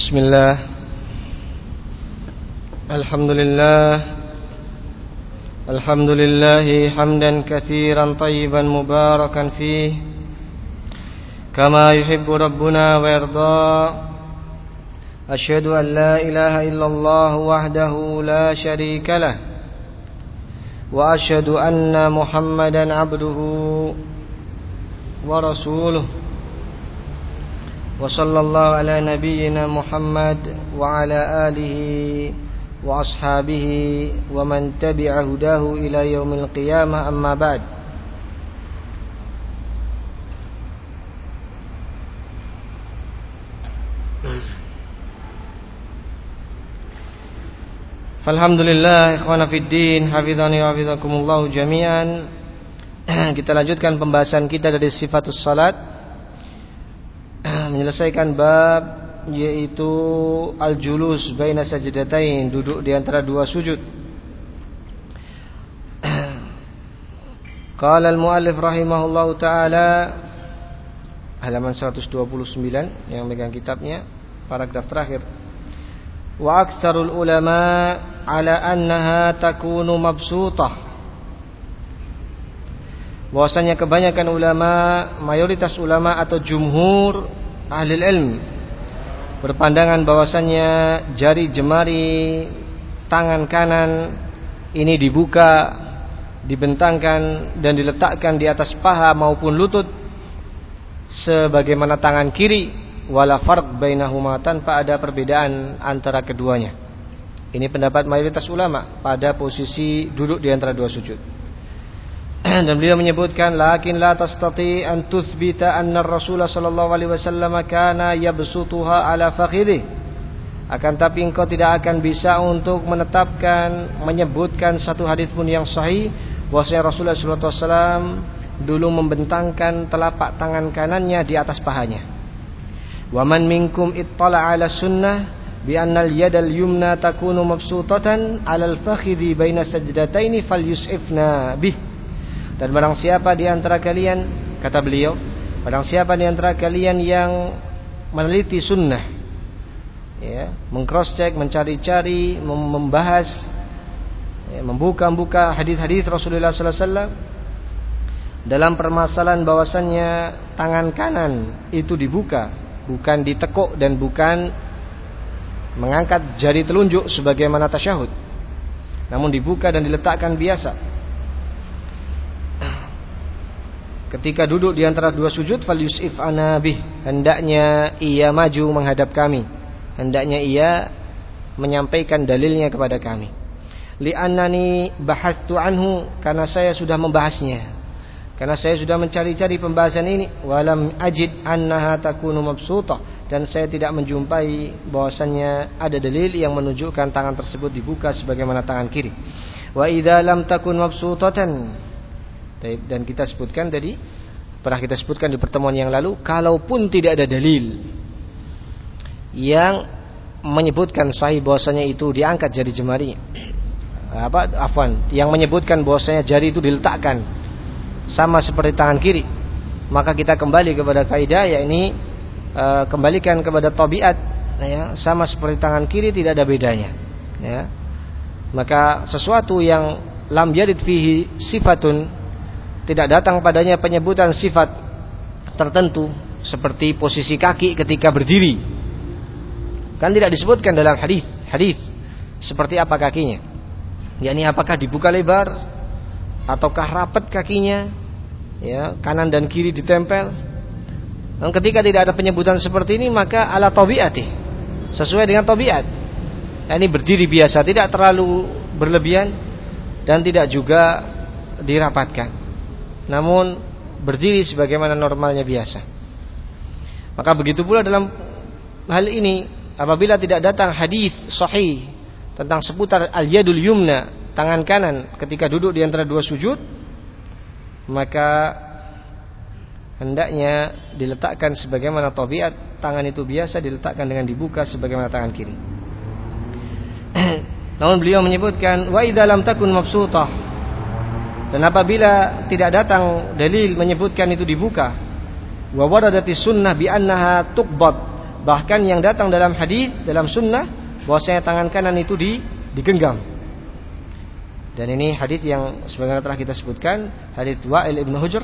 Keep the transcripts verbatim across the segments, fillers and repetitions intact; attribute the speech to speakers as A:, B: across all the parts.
A: Bismillah. Alhamdulillah. Alhamdulillahi hamdan katsiran tayyiban mubarakan fih kama yuhibbu rabbuna wa yarda. Asyhadu an la ilaha illallah wahdahu la syarika lah wa asyhadu anna Muhammadan abduhu wa rasuluh. Wa sallallahu ala nabiyyina Muhammad wa ala alihi wa ashabihi wa man tabi'a hudahu ila yaumil qiyamah, amma ba'd. Alhamdulillah, ikhwana fiddin, hafizani wa hafizakumullah jami'an. Kita lanjutkan pembahasan kita dari sifatus salat, menyelesaikan bab yaitu al-julus baina sajdatain, duduk di antara dua sujud. Qala al-muallif rahimahullahu taala, halaman seratus dua puluh sembilan yang megang kitabnya, paragraf terakhir. Wa aktsarul ulama ala annaha takunu mabsutah. Bahwasanya kebanyakan ulama, mayoritas ulama atau jumhur ahli ilm berpandangan bahwasanya jari jemari tangan kanan ini dibuka, dibentangkan dan diletakkan di atas paha maupun lutut sebagaimana tangan kiri, wala farq bainahuma, tanpa ada perbedaan antara keduanya. Ini pendapat mayoritas ulama pada posisi duduk di antara dua sujud. Dan beliau menyebutkan, lakin la tastati an tuthbita anna Rasulullah sallallahu alaihi wasallam kana yabsutuha ala fakhidhi. Akan tapi engkau tidak akan bisa untuk menetapkan, menyebutkan satu hadis pun yang sahih bahwasanya Rasulullah sallallahu alaihi wasallam dulu membentangkan telapak tangan kanannya di atas pahanya. Wa man minkum ittala ala sunnah bi anna al-yada al-yumna takunu mabsutatan ala al-fakhidhi baina sajdataini falyus'ifna bih. Dan barang siapa di antara kalian, kata beliau, barang siapa di antara kalian yang meneliti sunnah, ya, meng-cross check, mencari-cari, membahas, ya, membuka-buka hadis-hadis Rasulullah sallallahu alaihi wasallam dalam permasalahan bahwasannya tangan kanan itu dibuka, bukan ditekuk dan bukan mengangkat jari telunjuk sebagaimana tasyahud, namun dibuka dan diletakkan biasa. Ketika duduk di antara dua sujud, falyus'if ana bih, hendaknya ia maju menghadap kami, hendaknya ia menyampaikan dalilnya kepada kami. Li'annani bahastu anhu, karena saya sudah membahasnya, karena saya sudah mencari-cari pembahasan ini. Walam ajid annaha takunu mabsutah, dan saya tidak menjumpai bahwasannya ada dalil yang menunjukkan tangan tersebut dibuka sebagaimana tangan kiri. Wa idza lam takun mabsutatan, dan kita sebutkan tadi, pernah kita sebutkan di pertemuan yang lalu, kalaupun tidak ada dalil yang menyebutkan sahih bahwasanya itu diangkat jari jemari, apa afwan, yang menyebutkan bahwasanya jari itu diletakkan sama seperti tangan kiri, maka kita kembali kepada kaidah, yakni e, kembalikan kepada tabiat, ya, sama seperti tangan kiri, tidak ada bedanya, ya. Maka sesuatu yang lam yarid fihi sifatun, tidak datang padanya penyebutan sifat tertentu seperti posisi kaki ketika berdiri, kan tidak disebutkan dalam hadis. Hadis seperti apa kakinya, yakni apakah dibuka lebar ataukah rapat kakinya, ya, kanan dan kiri ditempel. Dan ketika tidak ada penyebutan seperti ini, maka ala tabiati, sesuai dengan tabiat, yakni berdiri biasa, tidak terlalu berlebihan dan tidak juga dirapatkan, namun berdiri sebagaimana normalnya biasa. Maka begitu pula dalam hal ini, apabila tidak datang hadis sahih tentang seputar al-yadul yumna, tangan kanan ketika duduk di antara dua sujud, maka hendaknya diletakkan sebagaimana tabiat, tangan itu biasa diletakkan dengan dibuka sebagaimana tangan kiri. Namun beliau menyebutkan, wa idza lam takun mabsutah, dan apabila tidak datang dalil menyebutkan itu dibuka, wa waradati sunnah bi annaha tuqbad, Bahkan yang datang dalam hadis, dalam sunnah, bahwasanya tangan kanan itu di, digenggam. Dan ini hadis yang sebagaimana telah kita sebutkan, hadis Wa'il ibn Hujr.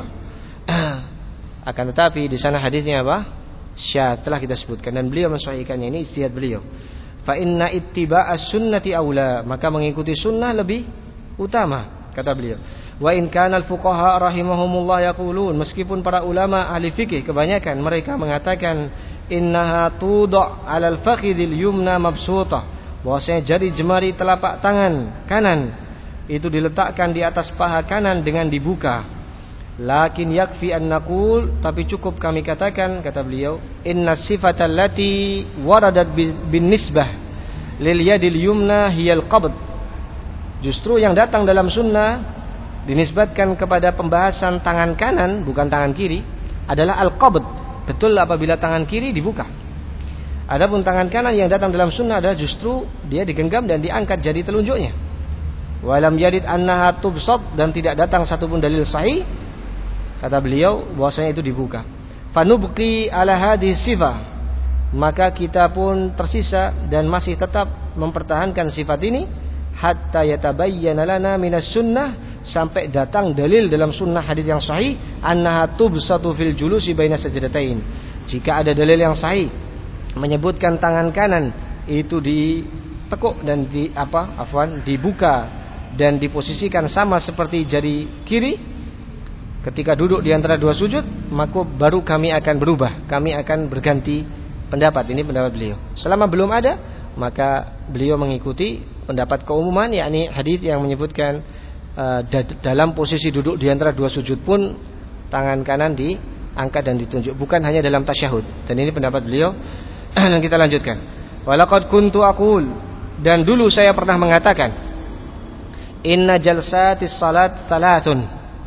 A: Akan tetapi di sana hadisnya apa? Syadz, telah kita sebutkan, dan beliau mensahihkannya. Ini ijtihad beliau. Fa inna ittiba'as sunnati aula, maka mengikuti sunnah lebih utama, kata beliau. Wa in kana al-fuqaha rahimahumullah yaqulun, meskipun para ulama ahli fikih kebanyakan mereka mengatakan innaha tuda' 'alal fakhidil yumna mabsuta, bahwasanya jari jemari telapak tangan kanan itu diletakkan di atas paha kanan dengan dibuka. Lakin yakfi an naqul, tapi cukup kami katakan, kata beliau, inna sifatal lati waradat bin nisbah lil yadil yumna hiyal qabd. Justru yang datang dalam sunnah dinisbatkan kepada pembahasan tangan kanan, bukan tangan kiri, adalah al-qabd. Betul apabila tangan kiri dibuka. Adapun tangan kanan yang datang dalam sunnah adalah justru dia digenggam dan diangkat jari telunjuknya. Walam yadid annaha tubsat, dan tidak datang satupun dalil sahih, kata beliau, bahwasanya itu dibuka. Fanubqi ala hadhihi sifah, maka kita pun tersisa dan masih tetap mempertahankan sifat ini hatta yatabayyana lana minas sunnah, sampai datang dalil dalam sunnah hadis yang sahih annaha tubsatu fil julusi baina sajdatain. Jika ada dalil yang sahih menyebutkan tangan kanan itu ditekuk dan di apa afwan dibuka dan diposisikan sama seperti jari kiri ketika duduk di antara dua sujud, maka baru kami akan berubah, kami akan berganti pendapat. Ini pendapat beliau. Selama belum ada, maka beliau mengikuti pendapat keumuman, yakni hadis yang menyebutkan uh, dalam posisi duduk di antara dua sujud pun tangan kanan diangkat dan ditunjuk, bukan hanya dalam tasyahud. Dan ini pendapat beliau. Dan kita lanjutkan. Walaqad kuntu aqul, dan dulu saya pernah mengatakan, inna jalsatis salat thalathun.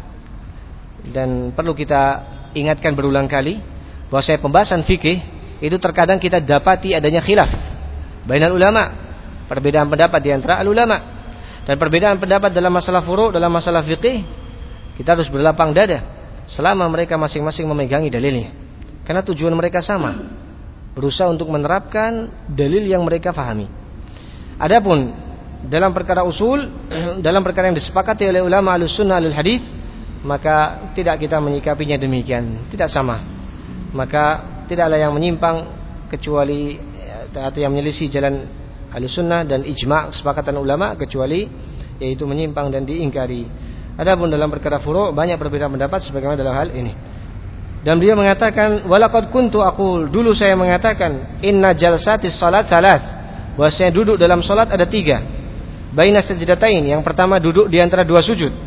A: Dan perlu kita ingatkan berulang kali bahwa saya pembahasan fikih itu terkadang kita dapati adanya khilaf bainal ulama, perbedaan pendapat di antara al ulama. Dan perbedaan pendapat dalam masalah furu', dalam masalah fikih, kita harus berlapang dada selama mereka masing-masing memegangi dalilnya, karena tujuan mereka sama, berusaha untuk menerapkan dalil yang mereka fahami. Adapun dalam perkara usul, dalam perkara yang disepakati oleh ulama Ahlussunnah wal Hadis, maka tidak kita menyikapinya demikian, tidak sama. Maka tidaklah yang menyimpang kecuali atau yang menyelisih jalan Ahlussunnah dan ijma' kesepakatan ulama, kecuali yaitu menyimpang dan diingkari. Adapun dalam perkara furu' banyak perbedaan pendapat sebagaimana dalam hal ini. Dan beliau mengatakan, walaqad kuntu aqul, dulu saya mengatakan, inna jalsatis salat thalath, bahwasanya duduk dalam salat ada tiga. Baina sajdatain, yang pertama duduk di antara dua sujud.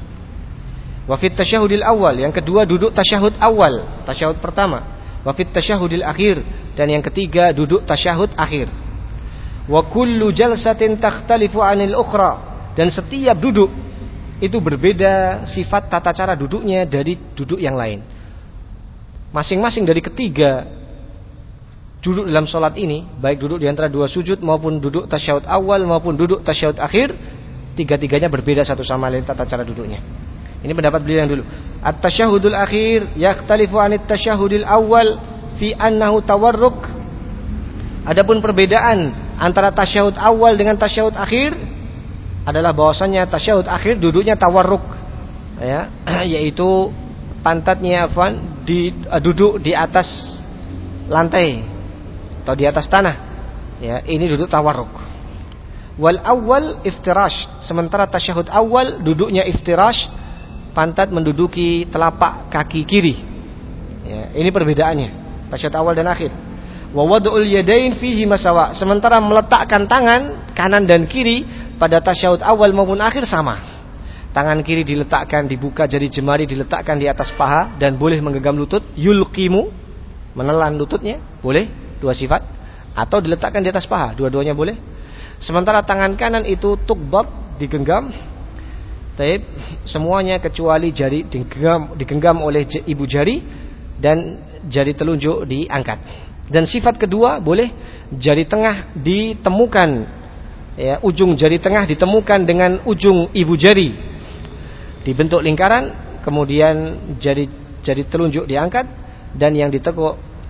A: Wa fit tasyahudil awal, yang kedua duduk tasyahud awal, tasyahud pertama. Wa fit tasyahudil akhir, dan yang ketiga duduk tasyahud akhir. Wa kullu jalsatin takhtalifu 'anil ukhra, dan setiap duduk itu berbeda sifat tata cara duduknya dari duduk yang lain. Masing-masing dari ketiga duduk dalam salat ini, baik duduk di antara dua sujud maupun duduk tasyahud awal maupun duduk tasyahud akhir, tiga-tiganya berbeda satu sama lain tata cara duduknya. Ini pendapat beliau yang dulu. At-tasyahudul akhir yakhtalifu 'anit tasyahudil awal fi annahu tawarruk. Adapun perbedaan antara tasyahud awal dengan tasyahud akhir adalah bahwasanya tasyahud akhir duduknya tawarruk, ya, yaitu pantatnya afwan di uh, duduk di atas lantai atau di atas tanah. Ya, ini duduk tawarruk. Wal awal iftirash, sementara tasyahud awal duduknya iftirash, pantat menduduki telapak kaki kiri. Ya, ini perbedaannya tasyahud awal dan akhir. Wa wad'ul yadain fihi masawa, sementara meletakkan tangan kanan dan kiri pada tasyahud awal maupun akhir sama. Tangan kiri diletakkan, dibuka jari jemari diletakkan di atas paha dan boleh menggenggam lutut, yulqimu, menelan lututnya, boleh, dua sifat, atau diletakkan di atas paha, dua-duanya boleh. Sementara tangan kanan itu tukbat, digenggam. Taib, semuanya kecuali jari digenggam, digenggam oleh ibu jari dan jari telunjuk diangkat. Dan sifat kedua boleh jari tengah ditemukan, ya, ujung jari tengah ditemukan dengan ujung ibu jari, dibentuk lingkaran, kemudian jari jari telunjuk diangkat dan yang ditekuk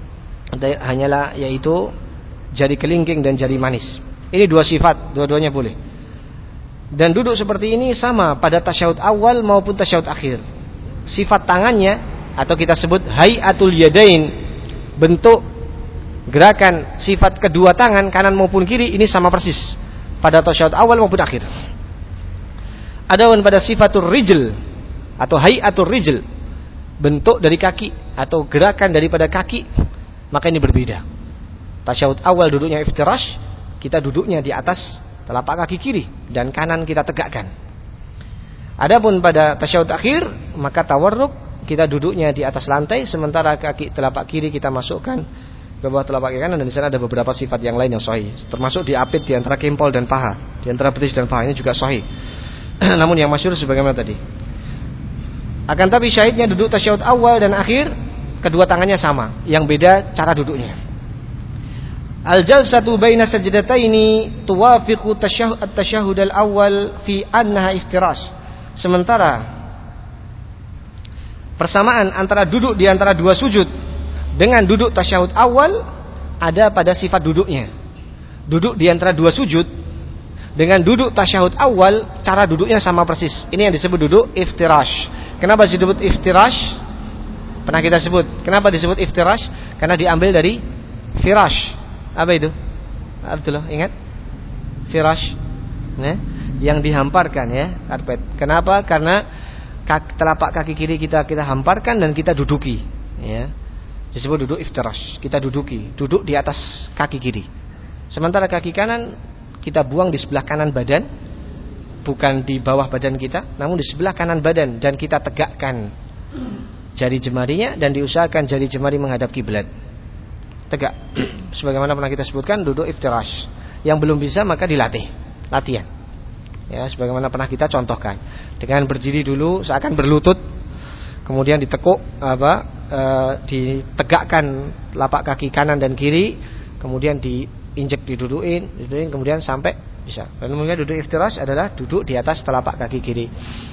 A: hanyalah yaitu jari kelingking dan jari manis. Ini dua sifat, dua-duanya boleh. Dan duduk seperti ini sama pada tasyahud awal maupun tasyahud akhir. Sifat tangannya atau kita sebut hayatul yadain, bentuk gerakan sifat kedua tangan kanan maupun kiri ini sama persis pada tasyahud awal maupun akhir. Adapun pada sifatul rijl atau hayatul rijl, bentuk dari kaki atau gerakan daripada kaki, maka ini berbeda. Tasyahud awal duduknya iftirash, kita duduknya di atas telapak kaki kiri dan kanan kita tegakkan. Adapun pada tasyahud akhir, maka tawarruk, kita duduknya di atas lantai sementara kaki telapak kiri kita masukkan ke bawah telapak kaki kanan, dan di sana ada beberapa sifat yang lain yang sahih, termasuk diapit di antara kempol dan paha, di antara betis dan paha, ini juga sahih. Namun yang masyhur sebagaimana tadi. Akan tapi syahidnya duduk tasyahud awal dan akhir kedua tangannya sama, yang beda cara duduknya. Al-jalsatu baina sajdataini tuwafiqu at-tasyahhud al-awwal fi annaha iftirash. Sementara persamaan antara duduk di antara dua sujud dengan duduk tasyahud awal ada pada sifat duduknya. Duduk di antara dua sujud dengan duduk tasyahud awal cara duduknya sama persis. Ini yang disebut duduk iftirash. Kenapa disebut iftirash? Pernah kita sebut. Kenapa disebut iftirash? Karena diambil dari firash. Apa itu? Abdullah, ingat? Firash, ya? Yang dihamparkan, ya, karpet. Kenapa? Karena kaki, telapak kaki kiri kita kita hamparkan dan kita duduki, ya. Disebut duduk iftirash. Kita duduki, duduk di atas kaki kiri. Sementara kaki kanan kita buang di sebelah kanan badan, bukan di bawah badan kita, namun di sebelah kanan badan, dan kita tegakkan jari jemarinya dan diusahakan jari jemari menghadap kiblat. Tegak. Sebagaimana pernah kita sebutkan, duduk iftirash. Yang belum bisa maka dilatih, latihan. Ya, sebagaimana pernah kita contohkan. Dengan berdiri dulu seakan berlutut, kemudian ditekuk apa? E, ditegakkan telapak kaki kanan dan kiri, kemudian diinjek, didudukin, didudukin, kemudian sampai bisa. Dan kemudian duduk iftirash adalah duduk di atas telapak kaki kiri.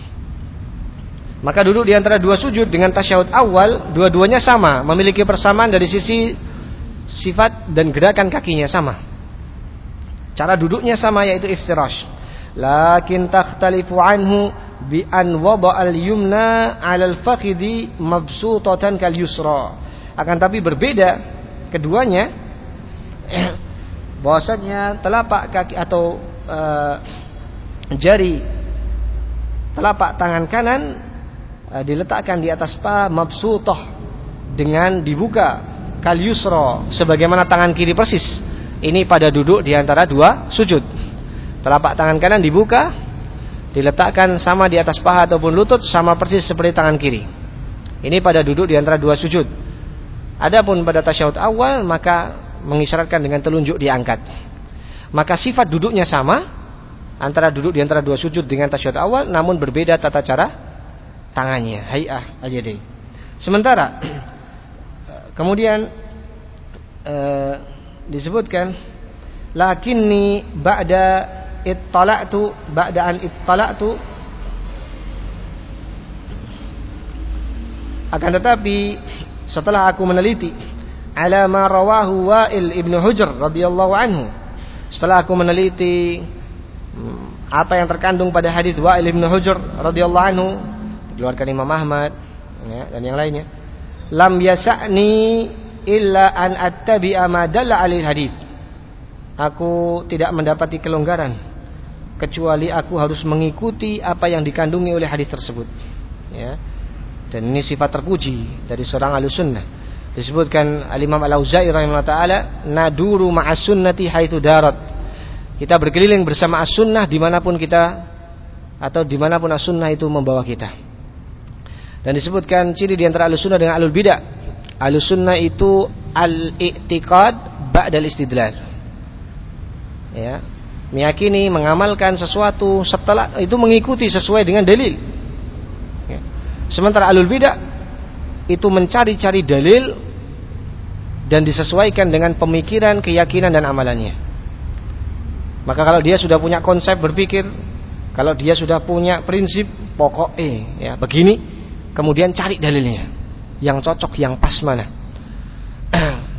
A: Maka duduk di antara dua sujud dengan tasyahud awal, dua-duanya sama, memiliki persamaan dari sisi sifat dan gerakan kakinya sama. Cara duduknya sama, yaitu iftirash. Lakin takhtalifu anhu bi an wada' al-yumna 'ala al-fakhidhi mabsutatan kal yusra. Akan tapi berbeda keduanya bahwasanya telapak kaki atau uh, jari telapak tangan kanan uh, diletakkan di atas paha mabsutah dengan dibuka kal yusra, sebagaimana tangan kiri persis. Ini pada duduk di antara dua sujud. Telapak tangan kanan dibuka, diletakkan sama di atas paha ataupun lutut, sama persis seperti tangan kiri. Ini pada duduk di antara dua sujud. Adapun pada tasyahud awal maka mengisyaratkan dengan telunjuk diangkat. Maka sifat duduknya sama antara duduk di antara dua sujud dengan tasyahud awal, namun berbeda tata cara tangannya, hay'ah al-yadain. Sementara kemudian eh, disebutkan lakinni ba'da ittala'tu ba'da an ittala'tu, akan tetapi setelah aku meneliti ala ma rawahu Wa'il ibnu Hujr radhiyallahu anhu, setelah aku meneliti apa yang terkandung pada hadis Wa'il ibnu Hujr radhiyallahu anhu, dikeluarkan Imam Ahmad, ya, dan yang lainnya, lam yasa'ni illa an attabi'a ma dalla alil hadis. Aku tidak mendapati kelonggaran kecuali aku harus mengikuti apa yang dikandungi oleh hadis tersebut, ya. Dan ini sifat terpuji dari seorang ahli sunnah. Disebutkan Al-Imam Al-Auza'i rahimahullah ta'ala, naduru ma'as sunnati haitsu darat. Kita berkeliling bersama as-sunnah dimanapun kita, atau dimanapun as-sunnah itu membawa kita. Dan disebutkan ciri di antara Ahlus Sunnah dengan Ahlul Bidah. Ahlus Sunnah itu al-i'tiqad ba'dal istidlal. Ya, meyakini, mengamalkan sesuatu setelah itu mengikuti sesuai dengan dalil. Ya. Sementara Ahlul Bidah itu mencari-cari dalil dan disesuaikan dengan pemikiran, keyakinan dan amalannya. Maka kalau dia sudah punya konsep berpikir, kalau dia sudah punya prinsip pokok eh ya begini, kemudian cari dalilnya yang cocok, yang pas mana.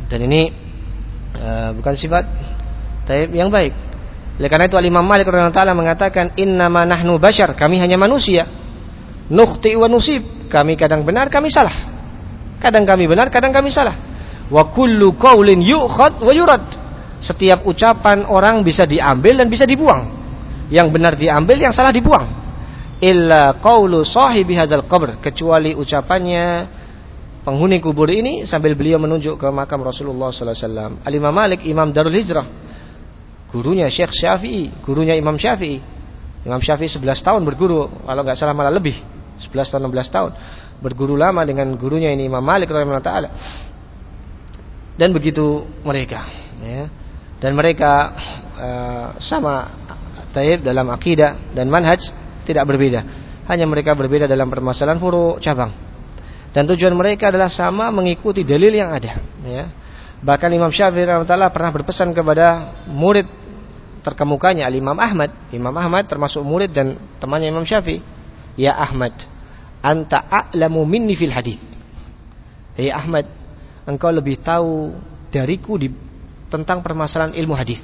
A: Dan ini uh, bukan sifat taib yang baik. Oleh karena itu Imam Malik radhiyallahu taala mengatakan innama nahnu bashar, kami hanya manusia. Nukhti wa nusib, kami kadang benar, kami salah. Kadang kami benar, kadang kami salah. Wa kullu qaulin yu'khad wa yurad. Setiap ucapan orang bisa diambil dan bisa dibuang. Yang benar diambil, yang salah dibuang. Illa qaulu sahibi hadzal qabr, kecuali ucapannya penghuni kubur ini sambil beliau menunjuk ke makam Rasulullah sallallahu alaihi wasallam. Al-Imam Malik, Imam Darul Hijrah, gurunya Syekh Syafi'i, gurunya Imam Syafi'i. Imam Syafi'i sebelas tahun berguru, kalau enggak salah malah lebih, sebelas tahun enam belas tahun berguru lama dengan gurunya ini Imam Malik radhiyallahu taala. Dan begitu mereka, ya. Dan mereka uh, sama taib dalam akidah dan manhaj, tidak berbeda. Hanya mereka berbeda dalam permasalahan furu' cabang. Dan tujuan mereka adalah sama, mengikuti dalil yang ada, ya. Bahkan Imam Syafi'i radhiyallahu taala pernah berpesan kepada murid terkemukanya Al-Imam Ahmad. Imam Ahmad termasuk murid dan temannya Imam Syafi'i. Ya Ahmad, anta a'lamu minni fil hadis. Hei Ahmad, engkau lebih tahu dariku di, tentang permasalahan ilmu hadis.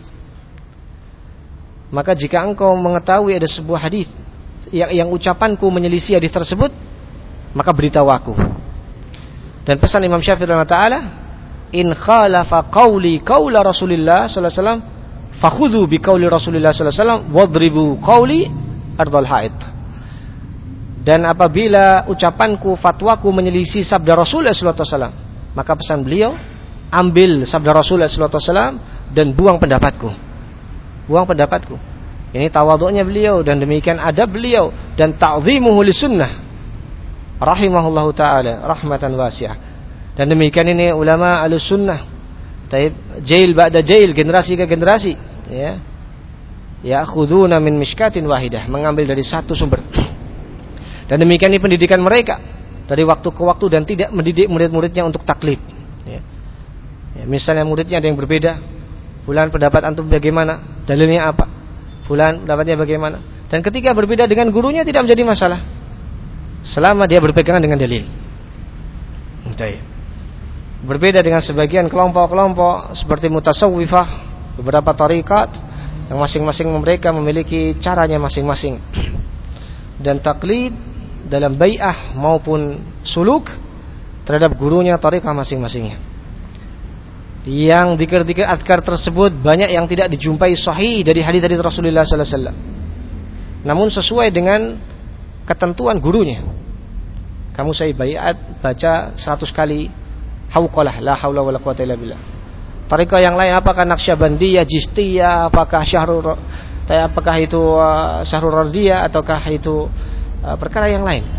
A: Maka jika engkau mengetahui ada sebuah hadis yang, yang ucapanku menyelisih hadis tersebut, maka beritahu aku. Dan pesan Imam Syafi'i radhiyallahu taala, in khalafa qawli qawla Rasulillah sallallahu alaihi wasallam fakhudhu bi qawli Rasulillah sallallahu alaihi wasallam wadribu qawli ardal haid. Dan apabila ucapanku, fatwaku menyelisih sabda Rasulullah sallallahu alaihi wasallam, maka pesan beliau, ambil sabda Rasulullah sallallahu alaihi wasallam dan buang pendapatku. Buang pendapatku. Ini tawadhu'nya beliau dan demikian adab beliau dan ta'zimuhu lisunnah rahimahullahu taala rahmatan wasi'ah. Dan demikian ini ulama Ahlussunnah. Taib jail ba'da jail, generasi ke generasi, ya. Ya'khuduna min mishkatin wahidah, mengambil dari satu sumber. Dan demikian ini pendidikan mereka dari waktu ke waktu dan tidak mendidik murid-muridnya untuk taklid, ya. Ya, misalnya muridnya ada yang berbeda, fulan pendapat antum bagaimana? Dalilnya apa? Fulan pendapatnya bagaimana? Dan ketika berbeda dengan gurunya tidak menjadi masalah, selama dia berpegangan dengan dalil. Baik. Berbeda dengan sebagian kelompok-kelompok seperti mutasawwifah, beberapa tarikat yang masing-masing mereka memiliki caranya masing-masing. Dan taklid dalam bai'ah maupun suluk terhadap gurunya tarikat masing-masingnya. Yang dikir-dikir adkar tersebut banyak yang tidak dijumpai sahih dari hadis-hadis Rasulullah sallallahu alaihi wasallam. Namun sesuai dengan ketentuan gurunya. Kamu saya baiat baca seratus kali hauqalah la haula wala quwata illa billah. Tariqah yang lain apakah Naqsyabandiyah, Jistiyah, apakah Syahrul apakah itu uh, Syahrul Radiyah ataukah itu uh, perkara yang lain.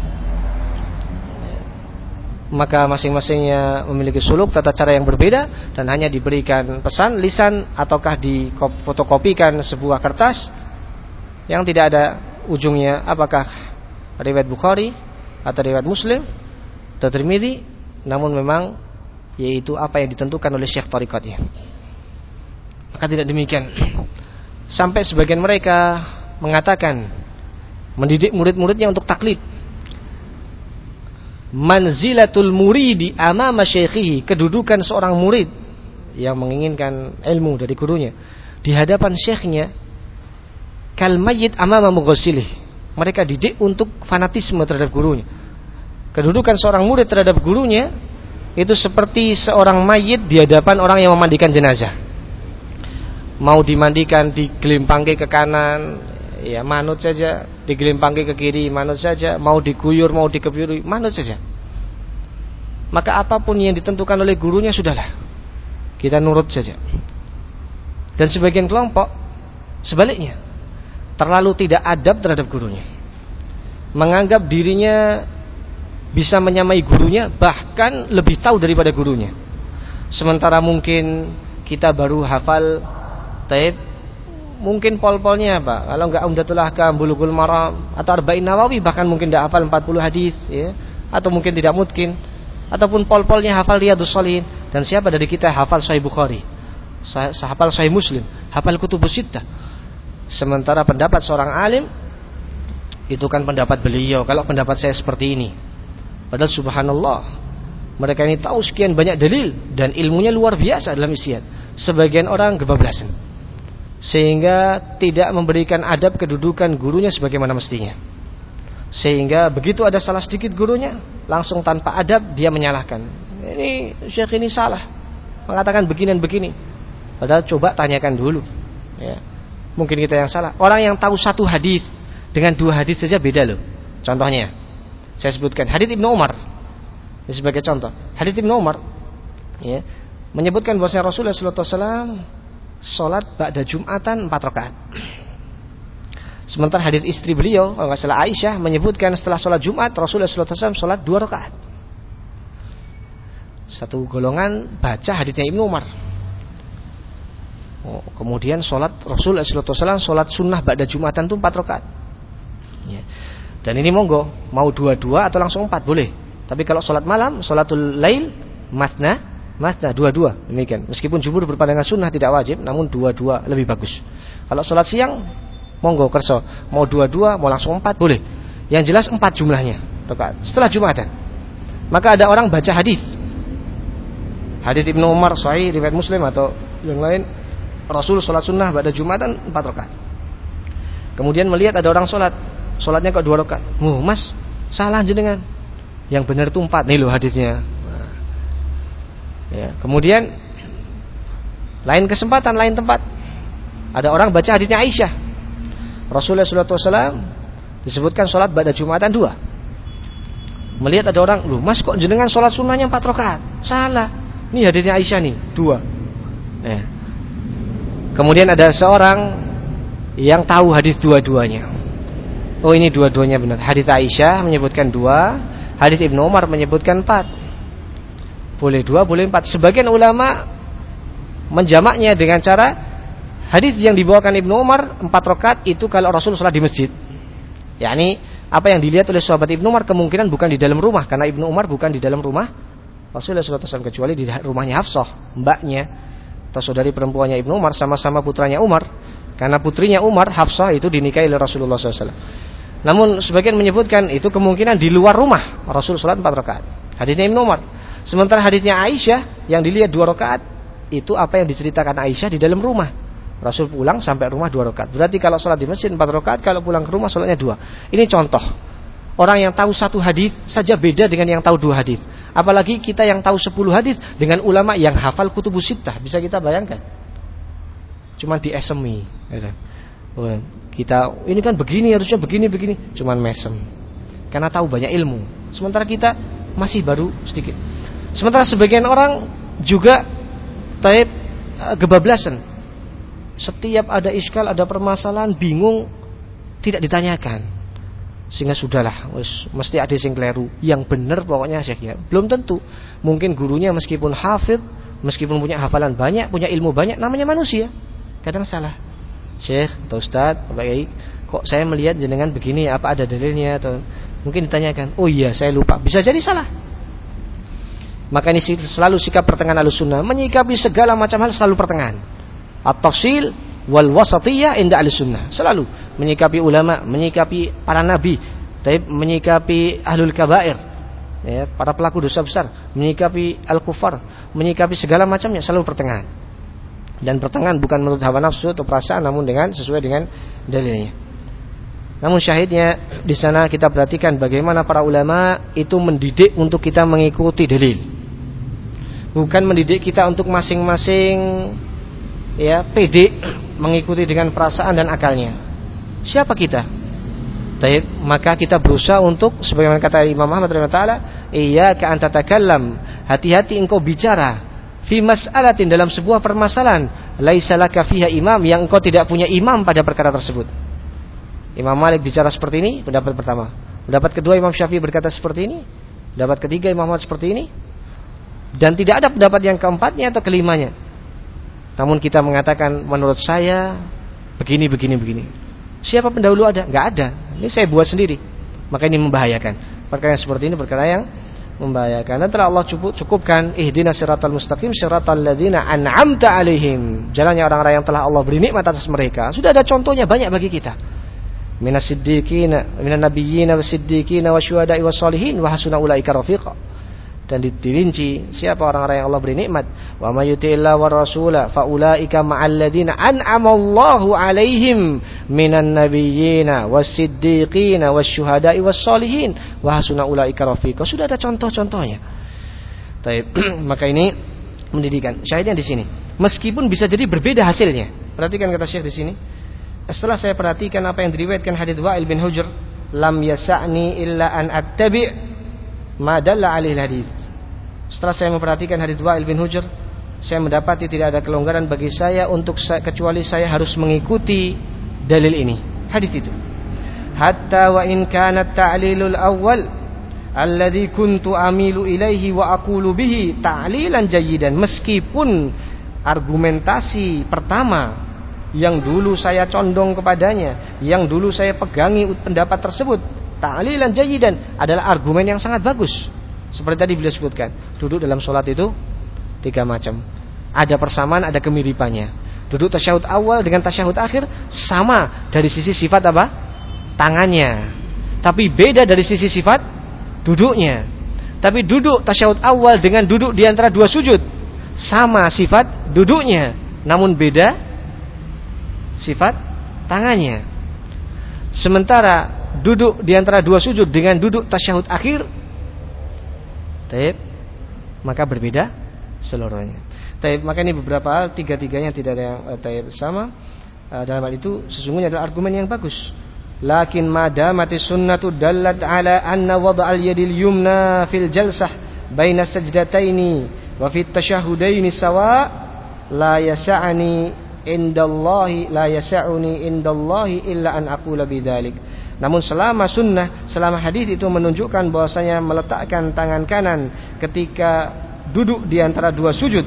A: Maka masing-masingnya memiliki suluk tata cara yang berbeda dan hanya diberikan pesan lisan ataukah difotokopikan sebuah kertas yang tidak ada ujungnya apakah riwayat Bukhari atau riwayat Muslim atau Tirmidzi, namun memang yaitu apa yang ditentukan oleh syekh tariqatnya. Maka tidak demikian. Sampai sebagian mereka mengatakan mendidik murid-muridnya untuk taklid. Manzilatul muridi amama syaikhihi, kedudukan seorang murid yang menginginkan ilmu dari gurunya di hadapan syekhnya, kal mayyit amama mughassilih. Mereka didik untuk fanatisme terhadap gurunya. Kedudukan seorang murid terhadap gurunya itu seperti seorang mayit di hadapan orang yang memandikan jenazah. Mau dimandikan digelimpangke ke kanan, ya manut saja, digelimpangke ke kiri, manut saja, mau diguyur, mau dikepyuri, manut saja. Maka apapun yang ditentukan oleh gurunya sudahlah, kita nurut saja. Dan sebagian kelompok sebaliknya, terlalu tidak adab terhadap gurunya, menganggap dirinya bisa menyamai gurunya, bahkan lebih tahu daripada gurunya. Sementara mungkin kita baru hafal taib, mungkin pol-polnya apa? Kalau enggak Umdatul Ahkam, Bulughul Maram atau Arba'in Nawawi, bahkan mungkin tidak hafal empat puluh hadis, ya. Atau mungkin tidak mungkin, ataupun pol-polnya hafal Riyadhus Shalihin. Dan siapa dari kita hafal Sahih Bukhari, hafal Sahih Muslim, hafal Kutubus Sittah. Sementara pendapat seorang alim itu kan pendapat beliau, kalau pendapat saya seperti ini. Padahal subhanallah, Mereka ini tahu sekian banyak dalil dan ilmunya luar biasa dalam ijtihad. Sebagian orang kebablasan, sehingga tidak memberikan adab kedudukan gurunya sebagaimana mestinya. Sehingga begitu ada salah sedikit gurunya, langsung tanpa adab dia menyalahkan. Ini syekh ini salah, mengatakan begini dan begini. Padahal coba tanyakan dulu, ya. Mungkin kita yang salah. Orang yang tahu satu hadis dengan dua hadis saja beda loh. Contohnya, saya sebutkan hadis Ibnu Umar. Ini sebagai contoh. Hadis Ibnu Umar, ya, menyebutkan bahwasanya Rasulullah sallallahu alaihi wasallam salat ba'da Jum'atan empat rakaat. Sementara hadis istri beliau, kalau nggak salah Aisyah, menyebutkan setelah salat Jumat Rasulullah sallallahu alaihi wasallam salat dua rakaat. Satu golongan baca hadisnya Ibnu Umar. Oh, kemudian salat Rasulullah sallallahu alaihi wasallam salat sunnah ba'da Jum'atan itu empat rakaat. Ya. Dan ini monggo, mau dua-dua atau langsung empat boleh. Tapi kalau salat malam, salatul lail, masna, masna dua-dua demikian. Meskipun jumhur berpandangan sunnah tidak wajib, namun dua-dua lebih bagus. Kalau salat siang, monggo kerso, mau dua-dua, mau langsung empat boleh. Yang jelas empat jumlahnya rakaat setelah Jumatan. Maka ada orang baca hadis, hadis Ibnu Umar sahih riwayat Muslim atau yang lain, Rasul salat sunnah pada Jumatan empat rakaat. Kemudian melihat ada orang salat, salatnya kok dua rakaat. Oh, Mas, salah jenengan. Yang benar itu empat nih loh hadisnya. Nah, ya. Kemudian lain kesempatan, lain tempat, ada orang baca hadisnya Aisyah. Rasulullah sallallahu alaihi wasallam disebutkan salat pada Jumatan dua. Melihat ada orang, loh Mas kok jenengan salat sunnahnya empat rakaat? Salah. Ini hadisnya Aisyah nih dua. Ya. Kemudian ada seorang yang tahu hadis dua-duanya. Oh ini dua-duanya benar. Hadis Aisyah menyebutkan dua. Hadis Ibnu Umar menyebutkan empat. Boleh dua, boleh empat. Sebagian ulama menjamaknya dengan cara hadis yang dibawakan Ibnu Umar empat rakaat itu kalau Rasul salat di masjid. yakni apa yang dilihat oleh sahabat Ibnu Umar kemungkinan bukan di dalam rumah, karena Ibnu Umar bukan di dalam rumah Rasulullah shallallahu alaihi wasallam, kecuali di rumahnya Hafsah, mbaknya atau saudari perempuannya Ibnu Umar, sama-sama putranya Umar, karena putrinya Umar Hafsah itu dinikahi oleh Rasulullah shallallahu alaihi wasallam. Namun sebagian menyebutkan itu kemungkinan di luar rumah Rasul salat empat rakaat. Hadisnya Ibnu Umar. Sementara hadisnya Aisyah yang dilihat dua rakaat itu apa yang diceritakan Aisyah di dalam rumah. Rasul pulang sampai rumah dua rakaat. Berarti kalau salat di masjid empat rakaat, kalau pulang ke rumah salatnya dua. Ini contoh. Orang yang tahu satu hadis saja beda dengan yang tahu dua hadis. Apalagi kita yang tahu sepuluh hadis dengan ulama yang hafal kutubus sittah. Bisa kita bayangkan? Cuman di S M I. Kita ini kan begini, harusnya begini begini, cuman mesem karena tahu banyak ilmu, sementara kita masih baru sedikit. Sementara sebagian orang juga taib kebablasan, setiap ada iskal, ada permasalahan, bingung, tidak ditanyakan, sehingga sudahlah wis, mesti ada yang keliru, yang benar pokoknya Syekh ya. Belum tentu, mungkin gurunya meskipun hafidh, meskipun punya hafalan banyak, punya ilmu banyak, namanya manusia, kadang salah. Syekh atau Ustaz, Pak Kiai, kok saya melihat jenengan begini, apa ada dalilnya? Atau mungkin ditanyakan, oh iya saya lupa, bisa jadi salah. Maka ini selalu sikap pertengahan Ahlussunnah, menyikapi segala macam hal selalu pertengahan. At-tafsil wal wasatiyah inda Ahlussunnah, selalu menyikapi ulama, menyikapi para nabi, menyikapi ahlul kabair, ya, para pelaku dosa besar, menyikapi al-kufar, menyikapi segala macamnya selalu pertengahan. Dan pertengahan bukan menurut hawa nafsu atau perasaan, namun dengan sesuai dengan dalilnya. Namun syahidnya di sana kita perhatikan bagaimana para ulama itu mendidik untuk kita mengikuti dalil, bukan mendidik kita untuk masing-masing ya pede mengikuti dengan perasaan dan akalnya. Siapa kita? Taib, maka kita berusaha untuk sebagaimana kata Imam Ahmad rahimahullah taala, iyyaka an tatakallam, hati-hati engkau bicara fi mas'alatin, dalam sebuah permasalahan laisa laka fiha imam, yang engkau tidak punya imam pada perkara tersebut. Imam Malik bicara seperti ini, pendapat pertama. Pendapat kedua Imam Syafi'i berkata seperti ini. Pendapat ketiga Imam Ahmad seperti ini. Dan tidak ada pendapat yang keempatnya atau kelimanya. Namun kita mengatakan menurut saya begini begini begini. Siapa pendahulu ada? Enggak ada. Ini saya buat sendiri. Maka ini membahayakan. Perkara yang seperti ini perkara yang membahayakan. Dan telah Allah cukupkan ihdinas siratal mustaqim siratal ladzina an'amta alaihim, jalannya orang-orang yang telah Allah beri nikmat atas mereka. Sudah ada contohnya banyak bagi kita. Minas siddiqina, minan nabiyyin was siddiqina wasyuhada'i was sholihin wa hasuna ulaika rafiqa. dan dirinci siapa orang-orang yang Allah beri nikmat. Wa may yuti'illah wa rasula fa ulaika ma'al ladzina an'amallahu 'alaihim minan nabiyyina was-siddiqina wasyuhada'i was-sholihin wa hasuna ulaika rafiqa. Sudah ada contoh-contohnya. Baik, maka ini mendidikan. Syahidnya di sini. Meskipun bisa jadi berbeda hasilnya. Perhatikan kata Syekh di sini. Setelah saya perhatikan apa yang diriwayatkan hadits Wa'il bin Hujr, lam yasa'ni illa an attabi' ma dalla 'alaihi hadits. Setelah saya memperhatikan hadits Wa'il bin Hujr, saya mendapati tidak ada kelonggaran bagi saya untuk saya, kecuali saya harus mengikuti dalil ini, hadis itu. Hatta wa in kana ta'lilul awwal alladhi kuntu amilu ilaihi wa aqulu bihi ta'lilan jayyidan, meskipun argumentasi pertama yang dulu saya condong kepadanya, yang dulu saya pegangi pendapat tersebut, ta'lilan jayyidan, adalah argumen yang sangat bagus. Seperti tadi beliau sebutkan, duduk dalam sholat itu tiga macam. Ada persamaan, ada kemiripannya. Duduk tasyahud awal dengan tasyahud akhir sama dari sisi sifat apa? Tangannya. Tapi beda dari sisi sifat duduknya. Tapi duduk tasyahud awal dengan duduk di antara dua sujud sama sifat duduknya, namun beda sifat tangannya. Sementara duduk di antara dua sujud dengan duduk tasyahud akhir, taib, maka berbeda seluruhnya. Taib, maka ini beberapa hal, tiga-tiganya tidak ada yang taib sama. Dalam hal itu sesungguhnya adalah argumen yang bagus. Lakin madamati sunnatu dallat ala anna wada'al yadil yumna fil jalsah baina sajdataini wa fit tasyahudaini sawa la yasa'ani indallahi la yasa'uni indallahi illa an aqula bidzalik. Namun selama sunnah, selama hadis itu menunjukkan bahwasanya meletakkan tangan kanan ketika duduk di antara dua sujud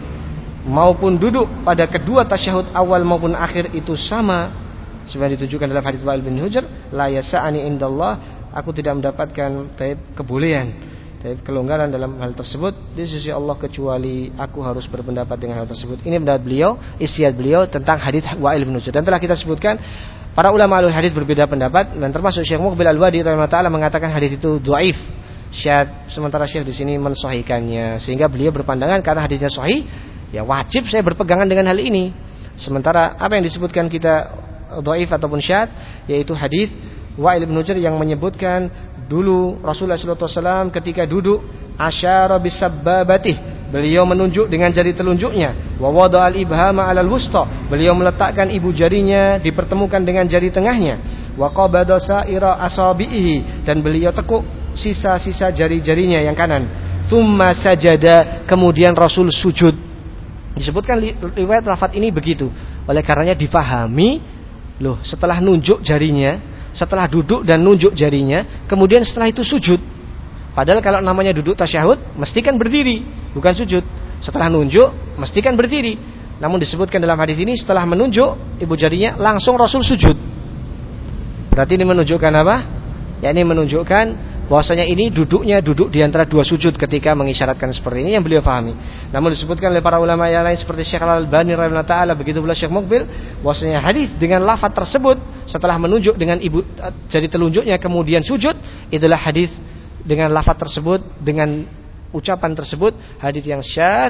A: maupun duduk pada kedua tasyahud awal maupun akhir itu sama sebenarnya ditunjukkan dalam hadis Wa'il bin Hujr, la yasa'ani indallah, aku tidak mendapatkan taib kebolehan, taib kelonggaran dalam hal tersebut di sisi Allah kecuali aku harus berpendapat dengan hal tersebut. Ini pendapat beliau, istihad beliau tentang hadis Wa'il bin Hujr. Dan telah kita sebutkan para ulama alul hadis berbeda pendapat, dan termasuk Syekh Muqbil Al-Wadi rahimahullah taala mengatakan hadis itu dhaif, syadz, sementara Syekh di sini mensahihkannya, sehingga beliau berpandangan karena hadisnya sahih, ya wajib saya berpegangan dengan hal ini. Sementara apa yang disebutkan kita dhaif ataupun syadz, yaitu hadis Wa'il bin Hujr yang menyebutkan dulu Rasulullah sallallahu alaihi wasallam ketika duduk asyara bisabbabatih, beliau menunjuk dengan jari telunjuknya, wa wada'al ibhama 'alal wusta, beliau meletakkan ibu jarinya dipertemukan dengan jari tengahnya, wa qabada sa'ira asabihi, dan beliau tekuk sisa-sisa jari-jarinya yang kanan. Tsumma sajada, kemudian Rasul sujud. Disebutkan riwayat lafaz ini begitu. Oleh karenanya difahami, loh, setelah nunjuk jarinya, setelah duduk dan nunjuk jarinya, kemudian setelah itu sujud. Padahal kalau namanya duduk tasyahud, mesti kan berdiri, bukan sujud. Setelah nunjuk, mesti kan berdiri. Namun disebutkan dalam hadis ini, setelah menunjuk ibu jarinya, langsung Rasul sujud. Berarti ini menunjukkan apa? Ya, ini menunjukkan bahwasanya ini duduknya duduk di antara dua sujud ketika mengisyaratkan seperti ini yang beliau pahami. Namun disebutkan oleh para ulama yang lain seperti Syekh Al-Albani rahimahullah taala, begitu pula Syekh Muqbil, bahwasanya hadis dengan lafaz tersebut setelah menunjuk dengan ibu jari telunjuknya kemudian sujud, itulah hadis dengan lafaz tersebut, dengan ucapan tersebut, hadis yang syadz,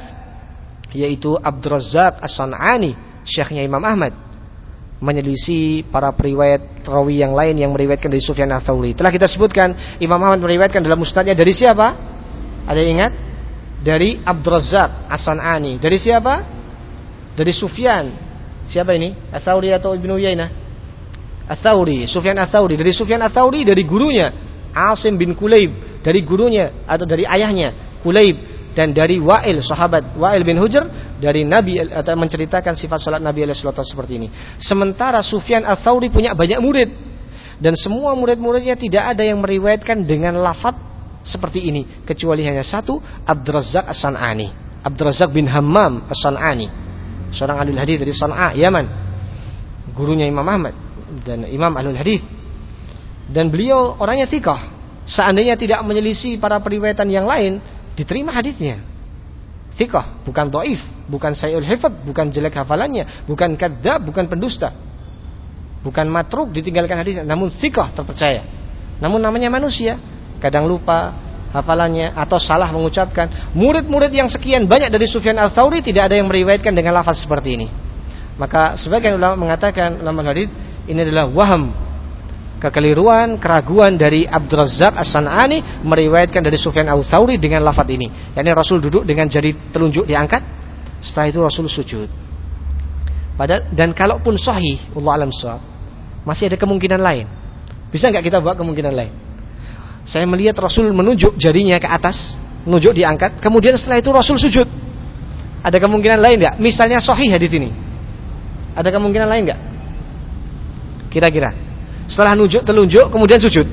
A: yaitu Abdurrazzaq As-San'ani, syekhnya Imam Ahmad, menyelisih para periwayat rawi yang lain yang meriwayatkan dari Sufyan Ats-Tsauri. Telah kita sebutkan Imam Ahmad meriwayatkan dalam musnadnya dari siapa? Ada yang ingat? Dari Abdurrazzaq As-San'ani. Dari siapa? Dari Sufyan. Siapa ini? Ats-Tsauri atau Ibnu Uyainah? Ats-Tsauri, Sufyan Ats-Tsauri. Dari Sufyan Ats-Tsauri dari gurunya Asim bin Kulayb, dari gurunya atau dari ayahnya Kulayb, dan dari Wa'il, sahabat Wa'il bin Hujr, dari Nabi, atau menceritakan sifat salat Nabi alaihi salatu seperti ini. Sementara Sufyan Ats-Tsauri punya banyak murid, dan semua murid-muridnya tidak ada yang meriwayatkan dengan lafaz seperti ini kecuali hanya satu, Abdurrazzaq As-San'ani, Abdurrazzaq bin Hammam As-San'ani, seorang ahli hadis dari San'a, Yaman, gurunya Imam Ahmad dan Imam ahli hadis. Dan beliau orangnya thiqah. Seandainya tidak menyelisih para periwayatan yang lain, diterima hadisnya. Thiqah, bukan dhaif, bukan sayul hifdz, bukan jelek hafalannya, bukan kadzdzab, bukan pendusta, bukan matruk ditinggalkan hadisnya, namun thiqah, terpercaya. Namun namanya manusia, kadang lupa, hafalannya atau salah mengucapkan. Murid-murid yang sekian banyak dari Sufyan Ats-Tsauri tidak ada yang meriwayatkan dengan lafaz seperti ini. Maka sebagian ulama mengatakan, ulama hadis, ini adalah waham, kekeliruan, keraguan dari Abdul Razzaq As-San'ani meriwayatkan dari Sufyan Ats-Tsauri dengan lafaz ini. yakni Rasul duduk dengan jari telunjuk diangkat, setelah itu Rasul sujud. Padahal, dan kalaupun sahih, wallahu a'lam shawab, masih ada kemungkinan lain. Bisa enggak kita buat kemungkinan lain? Saya melihat Rasul menunjuk jarinya ke atas, menunjuk diangkat, kemudian setelah itu Rasul sujud. Ada kemungkinan lain enggak? Misalnya sahih hadis ini. Ada kemungkinan lain enggak? Kira-kira. Setelah nunjuk telunjuk kemudian sujud.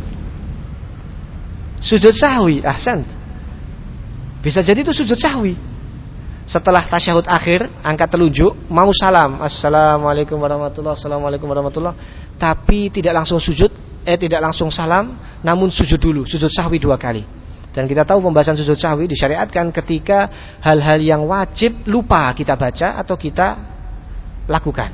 A: Sujud sahwi, ahsan. Bisa jadi itu sujud sahwi. Setelah tasyahud akhir, angkat telunjuk, mau salam, assalamualaikum warahmatullahi wabarakatuh, assalamualaikum warahmatullahi wabarakatuh, tapi tidak langsung sujud, eh tidak langsung salam, namun sujud dulu, sujud sahwi dua kali. Dan kita tahu pembahasan sujud sahwi disyariatkan ketika hal-hal yang wajib lupa kita baca atau kita lakukan.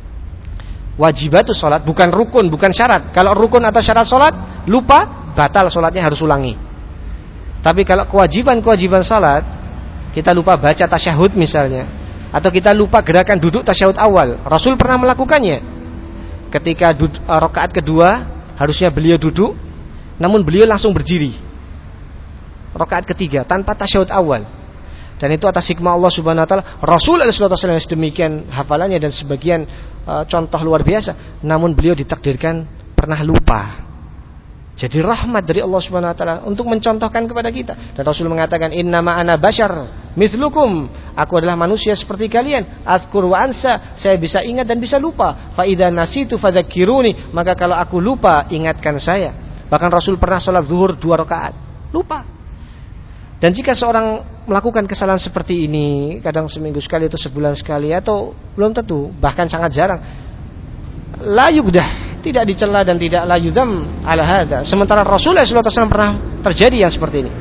A: Wajibatus sholat, bukan rukun, bukan syarat. Kalau rukun atau syarat sholat lupa, batal sholatnya, harus ulangi. Tapi kalau kewajiban-kewajiban sholat, kita lupa baca tasyahud misalnya, atau kita lupa gerakan duduk tasyahud awal, Rasul pernah melakukannya. Ketika duduk, rakaat kedua harusnya beliau duduk, namun beliau langsung berdiri. Rakaat ketiga tanpa tasyahud awal. Dan itu atas hikmah Allah Subhanahu wa taala. Rasul sallallahu alaihi wasallam sedemikian hafalannya dan sebagian uh, contoh luar biasa, namun beliau ditakdirkan pernah lupa. Jadi rahmat dari Allah Subhanahu wa taala untuk mencontohkan kepada kita. Dan Rasul mengatakan, innama ana bashar mithlukum, aku adalah manusia seperti kalian, azkur wa ansa, saya bisa ingat dan bisa lupa. Fa idza nasitu fadzakiruni, maka kalau aku lupa ingatkan saya. Bahkan Rasul pernah sholat zuhur dua rakaat, lupa. Dan jika seorang melakukan kesalahan seperti ini, kadang seminggu sekali atau sebulan sekali, atau belum tentu, bahkan sangat jarang, la yugdah, tidak dicela dan tidak la yudham ala hadza. Sementara Rasulullah sallallahu alaihi wasallam pernah terjadi yang seperti ini.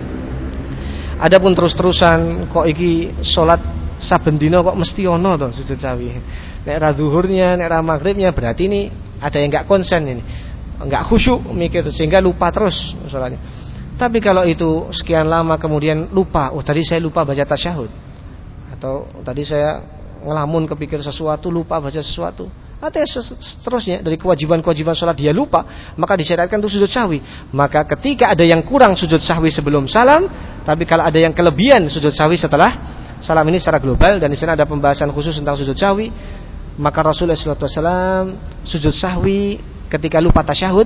A: Adapun terus-terusan kok iki salat saben dina kok mesti ono to sujud sahwi. Nek ra zuhurnya, nek ra maghribnya, berarti ini ada yang enggak konsen ini. Enggak khusyuk mikir sehingga lupa terus salatnya. Tapi kalau itu sekian lama kemudian lupa, oh tadi saya lupa baca tasyahud, atau tadi saya ngelamun kepikir sesuatu, lupa baca sesuatu, atau seterusnya dari kewajiban-kewajiban sholat dia lupa, maka disyariatkan untuk sujud sahwi. Maka ketika ada yang kurang sujud sahwi sebelum salam, tapi kalau ada yang kelebihan sujud sahwi setelah salam, ini secara global, dan di sana ada pembahasan khusus tentang sujud sahwi. Maka Rasulullah shallallahu alaihi wasallam sujud sahwi ketika lupa tasyahud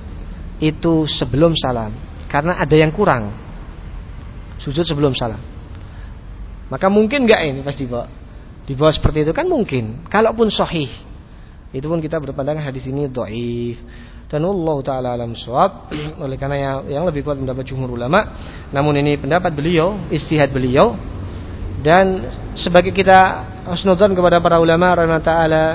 A: itu sebelum salam. Karena ada yang kurang sujud sebelum salam. Maka mungkin enggak ini pas dibawa Dibawa seperti itu kan mungkin. Kalaupun sahih, itu pun kita berpandangan hadis ini dhaif. Dan Allah taala alam shawab. Oleh karena yang, yang lebih kuat pendapat jumhur ulama. Namun ini pendapat beliau, ijtihad beliau. Dan sebagai kita husnudzon kepada para ulama rahimahullah taala,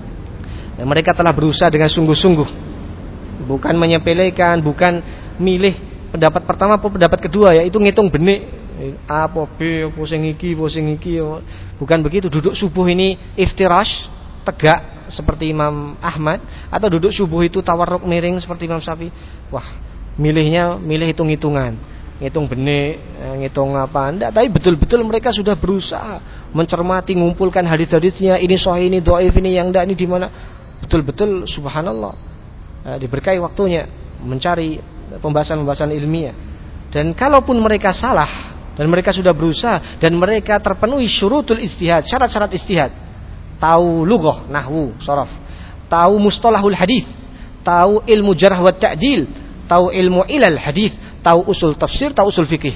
A: mereka telah berusaha dengan sungguh-sungguh, bukan menyepelekan, bukan milih pendapat pertama atau pendapat kedua, yaitu ngitung benik A apa B apa sing iki apa sing iki, bukan begitu. Duduk subuh ini iftirash, tegak seperti Imam Ahmad, atau duduk subuh itu tawarruk miring seperti Imam Syafi'i. Wah, milihnya milih hitung-hitungan, ngitung benik, ngitung apa enggak, tapi betul-betul mereka sudah berusaha mencermati, ngumpulkan hadis-hadisnya, ini sahih, ini dhaif, ini yang enggak, ini di mana. Betul-betul subhanallah, diberkahi waktunya mencari pembahasan-pembahasan ilmiah. Dan kalaupun mereka salah dan mereka sudah berusaha dan mereka terpenuhi syurutul ijtihad, syarat-syarat ijtihad, tahu lughah, nahwu, sharaf, tahu mustalahul hadis, tahu ilmu jarh wa ta'dil, tahu ilmu ilal hadis, tahu usul tafsir, tahu usul fikih,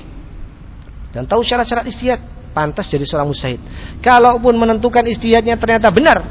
A: dan tahu syarat-syarat ijtihad, pantas jadi seorang mujtahid. Kalaupun menentukan ijtihadnya ternyata benar,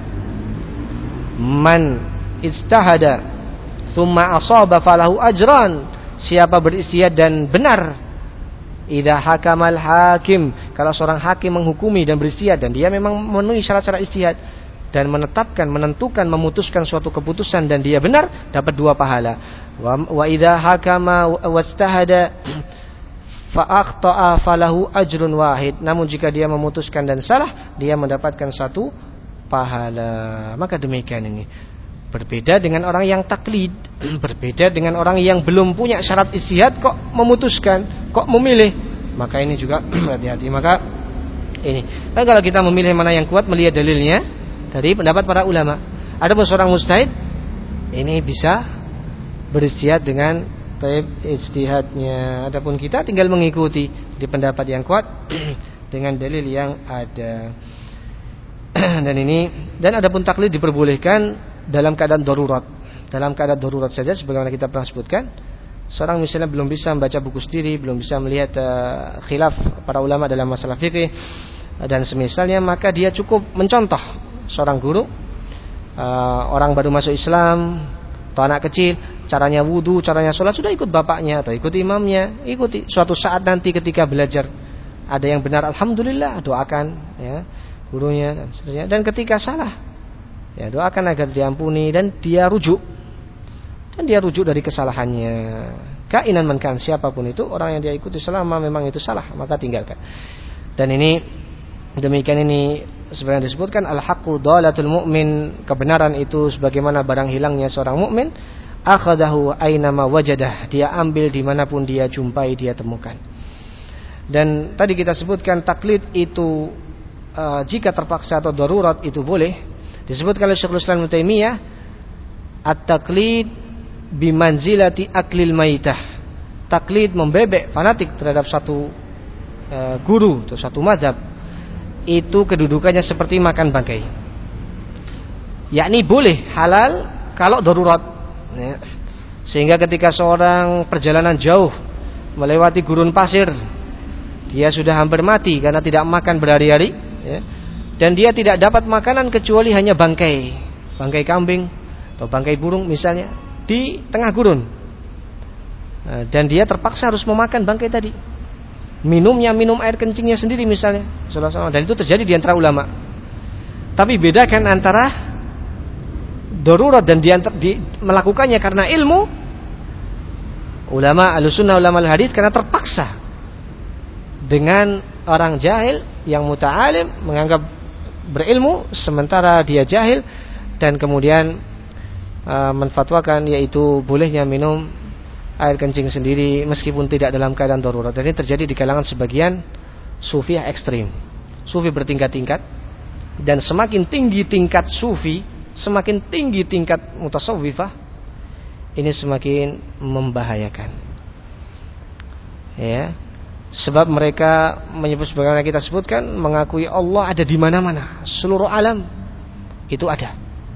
A: man ijtahada tsumma asaba falahu ajran, siapa beristihad dan benar, idza hakamal hakim, kalau seorang hakim menghukumi dan beristihad dan dia memang memenuhi syarat-syarat istihad dan menetapkan, menentukan, memutuskan suatu keputusan dan dia benar, dapat dua pahala. Wa, wa idza hakama wastahada fa akhta'a falahu ajrun wahid, namun jika dia memutuskan dan salah, dia mendapatkan satu pahala. Maka demikian ini. Berbeda dengan orang yang taklid, berbeda dengan orang yang belum punya syarat ijtihad kok memutuskan, kok memilih. Maka ini juga hati-hati. Maka ini. Nah, kalau kita memilih mana yang kuat melihat dalilnya dari pendapat para ulama. Adapun seorang mujtahid ini bisa berijtihad dengan taib ijtihadnya. Adapun kita tinggal mengikuti di pendapat yang kuat dengan dalil yang ada. Dan ini dan adapun taklid diperbolehkan dalam keadaan darurat. Dalam keadaan darurat saja sebagaimana kita pernah sebutkan. Seorang misalnya belum bisa membaca buku sendiri, belum bisa melihat uh, khilaf para ulama dalam masalah fikih uh, dan semisalnya, maka dia cukup mencontoh seorang guru, uh, orang baru masuk Islam atau anak kecil, caranya wudu, caranya sholat, sudah ikut bapaknya atau ikut imamnya, ikuti. Suatu saat nanti ketika belajar ada yang benar, alhamdulillah, doakan ya gurunya dan seterusnya. Dan ketika salah, ya doakan agar diampuni dan dia rujuk. Dan dia rujuk dari kesalahannya. Kainan mankan, siapapun itu orang yang dia ikuti selama memang itu salah, maka tinggalkan. Dan ini demikian ini sebenarnya disebutkan al-haqqu dhalatul mu'min, kebenaran itu sebagaimana barang hilangnya seorang mukmin, akhadahu ainama wajadah, dia ambil dimanapun dia jumpai, dia temukan. Dan tadi kita sebutkan taklid itu uh, jika terpaksa atau darurat itu boleh. Disebutkan oleh Syekhul Islam Ibnu Taimiyah, at-taqlid bimanzilati aklil maitah. Taklid, membebek, fanatik terhadap satu uh, guru atau satu mazhab, itu kedudukannya seperti makan bangkai. Yakni boleh, halal kalau darurat ya. Sehingga ketika seorang perjalanan jauh melewati gurun pasir, dia sudah hampir mati karena tidak makan berhari-hari ya. Dan dia tidak dapat makanan kecuali hanya bangkai, bangkai kambing atau bangkai burung misalnya di tengah gurun. Nah, dan dia terpaksa harus memakan bangkai tadi. Minumnya minum air kencingnya sendiri misalnya. Dan itu terjadi di antara ulama. Tapi bedakan antara darurat dan di, di, melakukannya karena ilmu. Ulama Ahlussunnah, ulama al-hadis karena terpaksa. Dengan orang jahil yang muta'alim menganggap berilmu sementara dia jahil, dan kemudian uh, menfatwakan yaitu bolehnya minum air kencing sendiri meskipun tidak dalam keadaan darurat. Dan ini terjadi di kalangan sebagian sufiah ekstrim. Sufi bertingkat-tingkat, dan semakin tinggi tingkat sufi, semakin tinggi tingkat mutasawwifah, ini semakin membahayakan. Ya. Sebab mereka menyebut sebagaimana kita sebutkan, mengakui Allah ada di mana-mana, seluruh alam itu ada.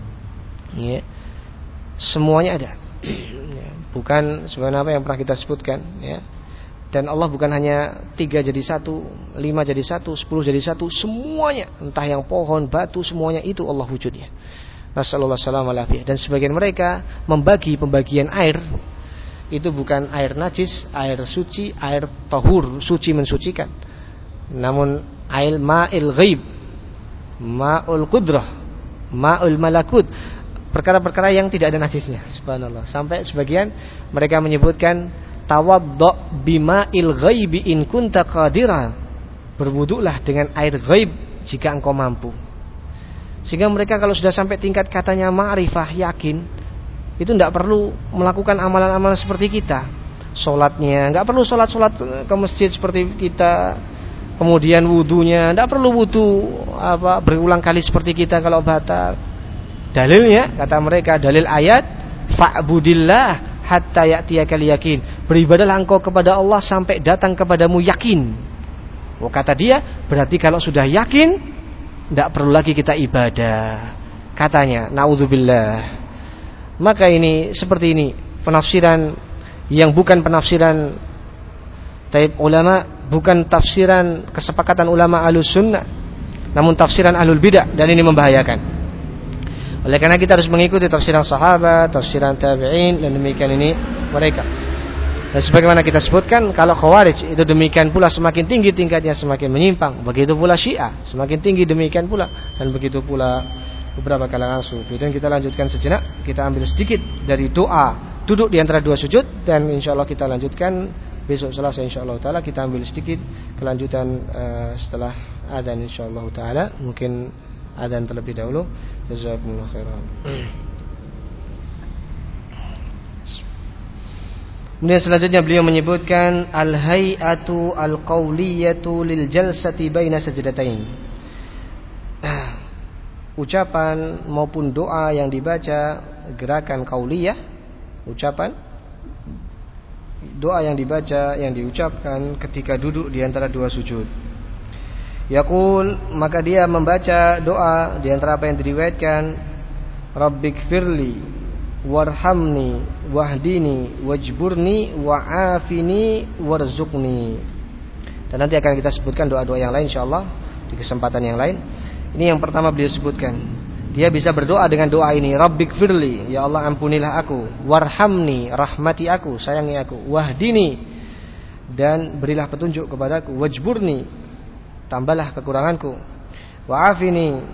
A: Ya. Semuanya ada. Ya. Bukan sebagaimana apa yang pernah kita sebutkan, ya. Dan Allah bukan hanya tiga jadi satu, lima jadi satu, sepuluh jadi satu, semuanya, entah yang pohon, batu, semuanya itu Allah wujudnya. Nasallallahu alaihi wasallam. Dan sebagian mereka membagi pembagian air itu bukan air najis, air suci, air tahur, suci mensucikan. Namun air ma'il ghaib, ma'ul qudrah, ma'ul malakut, perkara-perkara yang tidak ada najisnya. Subhanallah. Sampai sebagian mereka menyebutkan tawaddo bima'il ghaibi in kunta qadira, berwudulah dengan air ghaib jika engkau mampu. Sehingga mereka kalau sudah sampai tingkat katanya ma'rifah, yakin, itu tidak perlu melakukan amalan-amalan seperti kita. Sholatnya nggak perlu sholat-sholat ke masjid seperti kita. Kemudian wudunya nggak perlu wudu apa berulang kali seperti kita kalau batal. Dalilnya kata mereka, dalil ayat fa'budillah hatta ya'tiyakal yakin, beribadahlah engkau kepada Allah sampai datang kepadamu yakin. Oh, kata dia, berarti kalau sudah yakin tidak perlu lagi kita ibadah, katanya. Naudzubillah. Maka ini seperti ini penafsiran yang bukan penafsiran taib ulama, bukan tafsiran kesepakatan ulama Ahlus Sunnah, namun tafsiran Ahlul Bidah, dan ini membahayakan. Oleh karena kita harus mengikuti tafsiran sahabat, tafsiran tabi'in, dan demikian ini mereka. Dan sebagaimana kita sebutkan, kalau Khawarij itu demikian pula, semakin tinggi tingkatnya semakin menyimpang. Begitu pula Syiah, semakin tinggi demikian pula, dan begitu pula beberapa kalangan sufi. Dan kita lanjutkan sejenak, kita ambil sedikit dari doa duduk di antara dua sujud, dan insyaallah kita lanjutkan besok Selasa insyaallah taala. Kita ambil sedikit kelanjutan uh, setelah azan insyaallah taala. Mungkin azan terlebih dahulu. Jazakumullah khairan. Kemudian selanjutnya beliau menyebutkan al-hay'atu al-qauliyatu lil jalsati baina sajdatain. Ucapan maupun doa yang dibaca, gerakan qauliyah, ucapan doa yang dibaca, yang diucapkan ketika duduk di antara dua sujud. Yaqul, maka dia membaca doa di antara apa yang diriwayatkan, Rabbighfirli warhamni wahdini wajburni wa'afini warzuqni. Dan nanti akan kita sebutkan doa-doa yang lain insyaallah di kesempatan yang lain. Ini yang pertama beliau sebutkan. Dia bisa berdoa dengan doa ini, Rabbighfirli, ya Allah ampunilah aku, warhamni, rahmati aku, sayangi aku, wahdini, dan berilah petunjuk kepadaku, wajburni, tambahlah kekuranganku, wa'afini,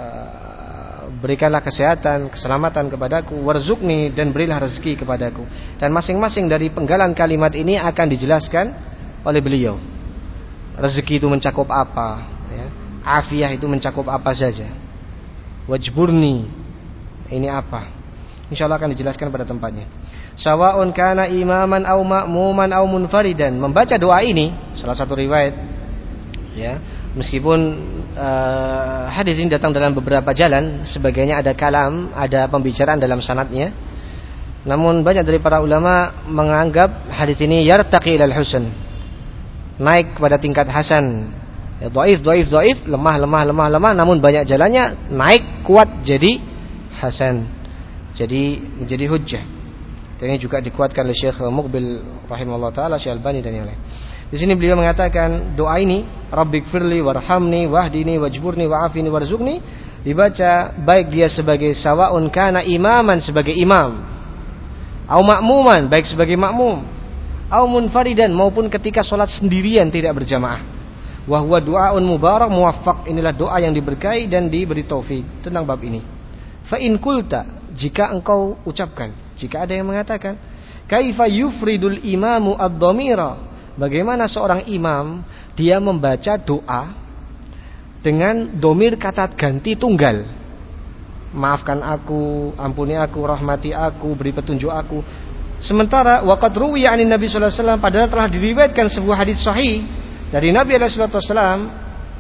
A: berikanlah kesehatan, keselamatan kepadaku, warzuqni, dan berilah rezeki kepadaku. Dan masing-masing dari penggalan kalimat ini akan dijelaskan oleh beliau. Rezeki itu mencakup apa, ya. Afiah itu mencakup apa saja. Wajburni, ini apa? Insyaallah akan dijelaskan pada tempatnya. Sawa'un kana imaman au ma'muman au munfaridan. Membaca doa ini, salah satu riwayat, ya. Meskipun uh, hadis ini datang dalam beberapa jalan, sebagainya ada kalam, ada pembicaraan dalam sanadnya. Namun banyak dari para ulama menganggap hadis ini yartaqi ilal husn, naik kepada tingkat hasan. Ya, dhaif, dhaif, dhaif, lemah, lemah, lemah, lemah, namun banyak jalannya naik kuat jadi hasan. Jadi menjadi hujjah. Dan ini juga dikuatkan oleh Syekh Muqbil rahimahullah taala, Syekh Albani dan yang lain. Di sini beliau mengatakan doa ini, Rabbighfirli warhamni wahdini wajburni wa'afini warzuqni, dibaca baik dia sebagai sawa'un kana imaman, sebagai imam, au ma'muman, baik sebagai makmum, au munfaridan, maupun ketika sholat sendirian tidak berjamaah. Wa huwa du'aun mubarak muwaffaq, inilah doa yang diberkahi dan diberi taufik tentang bab ini. Fa in qulta, jika engkau ucapkan, jika ada yang mengatakan, kaifa yufridul imamu ad-dhamira, bagaimana seorang imam dia membaca doa dengan domir kata ganti tunggal, maafkan aku, ampuni aku, rahmati aku, beri petunjuk aku. Sementara waqad ruwiya 'anin Nabi sallallahu alaihi wasallam, padahal telah diriwayatkan sebuah hadis sahih dari Nabi alaihi wasallam.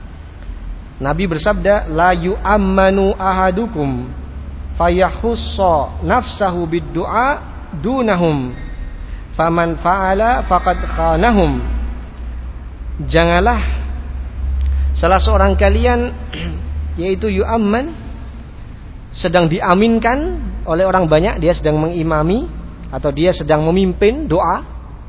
A: Nabi bersabda, la yu'ammanu ahadukum fayahussa nafsahu bid-du'a dunahum faman fa'ala faqad khanahum. Janganlah salah seorang kalian, yaitu yu'amman, sedang diaminkan oleh orang banyak, dia sedang mengimami atau dia sedang memimpin doa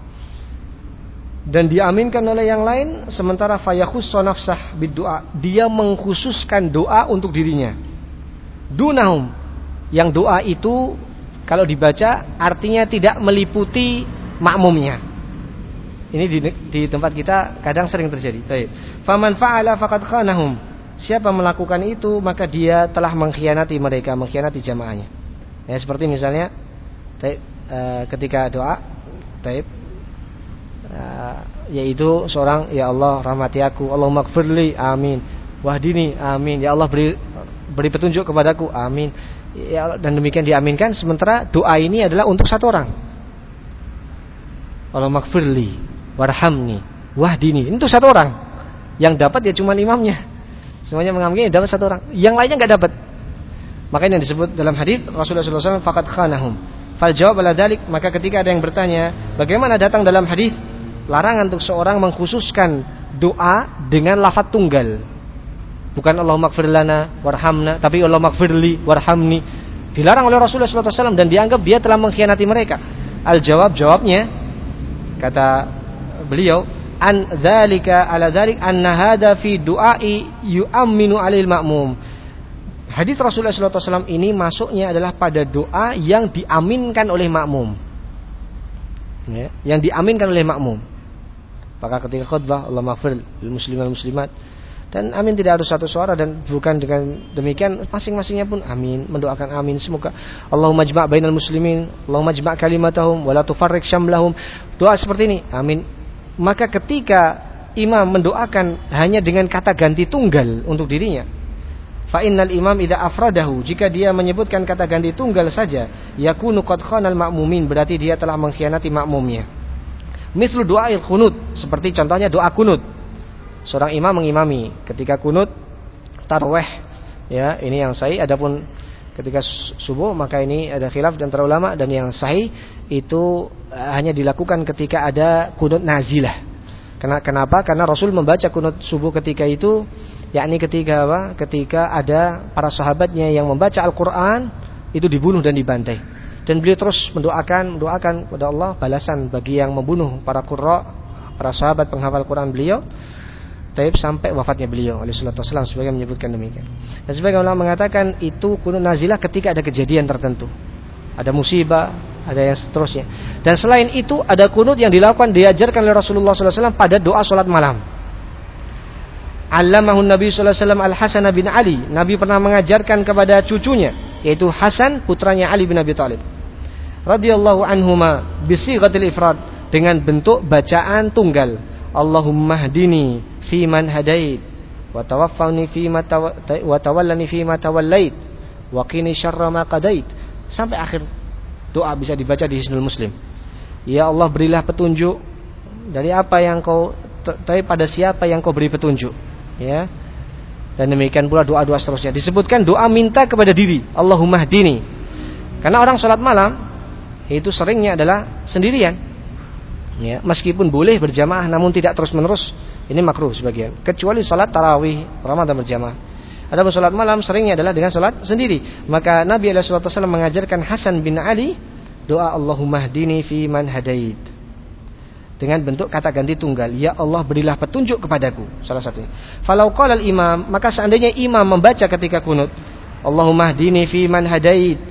A: dan diaminkan oleh yang lain, sementara fayahussa nafsah bid-du'a, dia mengkhususkan doa untuk dirinya, dunahum, yang doa itu kalau dibaca artinya tidak meliputi makmumnya. Ini di, di tempat kita kadang sering terjadi. Baik. Faman fa'ala faqad khanahum. Siapa melakukan itu maka dia telah mengkhianati mereka, mengkhianati jamaahnya. Ya, seperti misalnya taib, uh, ketika doa taib, uh, yaitu seorang, ya Allah rahmati aku, Allahumma gfirli, amin, wahdini, amin, ya Allah beri beri petunjuk kepadaku, amin. Ya, dan demikian diaminkan, sementara doa ini adalah untuk satu orang. Allahumma gfirli warhamni wahdini, itu satu orang. Yang dapat ya cuma imamnya. Semuanya mengaminkan, dapat satu orang. Yang lainnya enggak dapat. Makanya yang disebut dalam hadis Rasulullah sallallahu alaihi wasallam faqad khanahum. Fal jawab ala dzalik, maka ketika ada yang bertanya, bagaimana datang dalam hadis larangan untuk seorang mengkhususkan doa dengan lafaz tunggal. Bukan Allahumma gfir lana warhamna, tapi Allahumma gfirli warhamni. Dilarang oleh Rasulullah sallallahu alaihi wasallam dan dianggap dia telah mengkhianati mereka. Al jawab, jawabnya kata beliau, an dzalika ala dzalik anna hadza fi du'ai yu'minu 'alil ma'mum. Hadis Rasulullah sallallahu alaihi wasallam ini masuknya adalah pada doa yang diaminkan oleh makmum. Ya, yang diaminkan oleh makmum. Maka ketika khutbah, Allahumma ighfir lil muslimin wal muslimat, dan amin tidak harus satu suara, dan bukan dengan demikian masing-masingnya pun amin, mendoakan amin, semoga Allahumma jma' bainal muslimin, Allahumma jma' kalimatahum wa la tufarriq syamlahum. Doa seperti ini, amin. Maka ketika imam mendoakan hanya dengan kata ganti tunggal untuk dirinya, Fa innal imam idza afradahu, jika dia menyebutkan kata ganti tunggal saja, yakunu qad khanal ma'mumin, berarti dia telah mengkhianati makmumnya. Mislu du'ail qunut, seperti contohnya doa kunut. Seorang imam mengimami ketika kunut tarawih, ya, ini yang sahih. Adapun ketika subuh maka ini ada khilaf di antara ulama, dan yang sahih itu hanya dilakukan ketika ada kunut nazilah. Kenapa? Karena Rasul membaca kunut subuh ketika itu, yakni ketika apa? Ketika ada para sahabatnya yang membaca Al-Quran itu dibunuh dan dibantai, dan beliau terus mendoakan mendoakan kepada Allah balasan bagi yang membunuh para qurra, para sahabat penghafal Quran beliau, taib sampai wafatnya beliau alaihi salatu wasallam, sebagai menyebutkan demikian. Dan sebagian ulama mengatakan itu kunut nazilah ketika ada kejadian tertentu, ada musibah, ada yang seterusnya. Dan selain itu ada kunut yang dilakukan, diajarkan oleh Rasulullah sallallahu alaihi wasallam pada doa salat malam. Allamahun Nabi sallallahu alaihi wasallam Al-Hasan bin Ali. Nabi pernah mengajarkan kepada cucunya, yaitu Hasan putranya Ali bin Abi Thalib radhiyallahu anhuma bisighatil ifrad, dengan bentuk bacaan tunggal. Allahumma hdini fi man hadait wa tawaffani fi ma wa tawallani fi ma tawallait wa qini syarra ma qadait, sampai akhir doa bisa dibaca di Hisnul Muslim. Ya Allah, berilah petunjuk dari apa yang kau, tapi pada siapa yang kau beri petunjuk, ya. Dan demikian pula doa-doa seterusnya. Disebutkan doa minta kepada diri, Allahumma hdini. Karena orang sholat malam itu seringnya adalah sendirian, ya, meskipun boleh berjamaah namun tidak terus-menerus, ini makruh sebagian, kecuali sholat tarawih Ramadan berjamaah. Adapun sholat malam seringnya adalah dengan sholat sendiri. Maka Nabi alaihi wasallam mengajarkan Hasan bin Ali doa Allahumma hdini fi man hadait, dengan bentuk kata ganti tunggal, ya Allah berilah petunjuk kepadaku, salah satunya. Falau qala al-imam, maka seandainya imam membaca ketika kunut Allahumma hdini fi man hadait,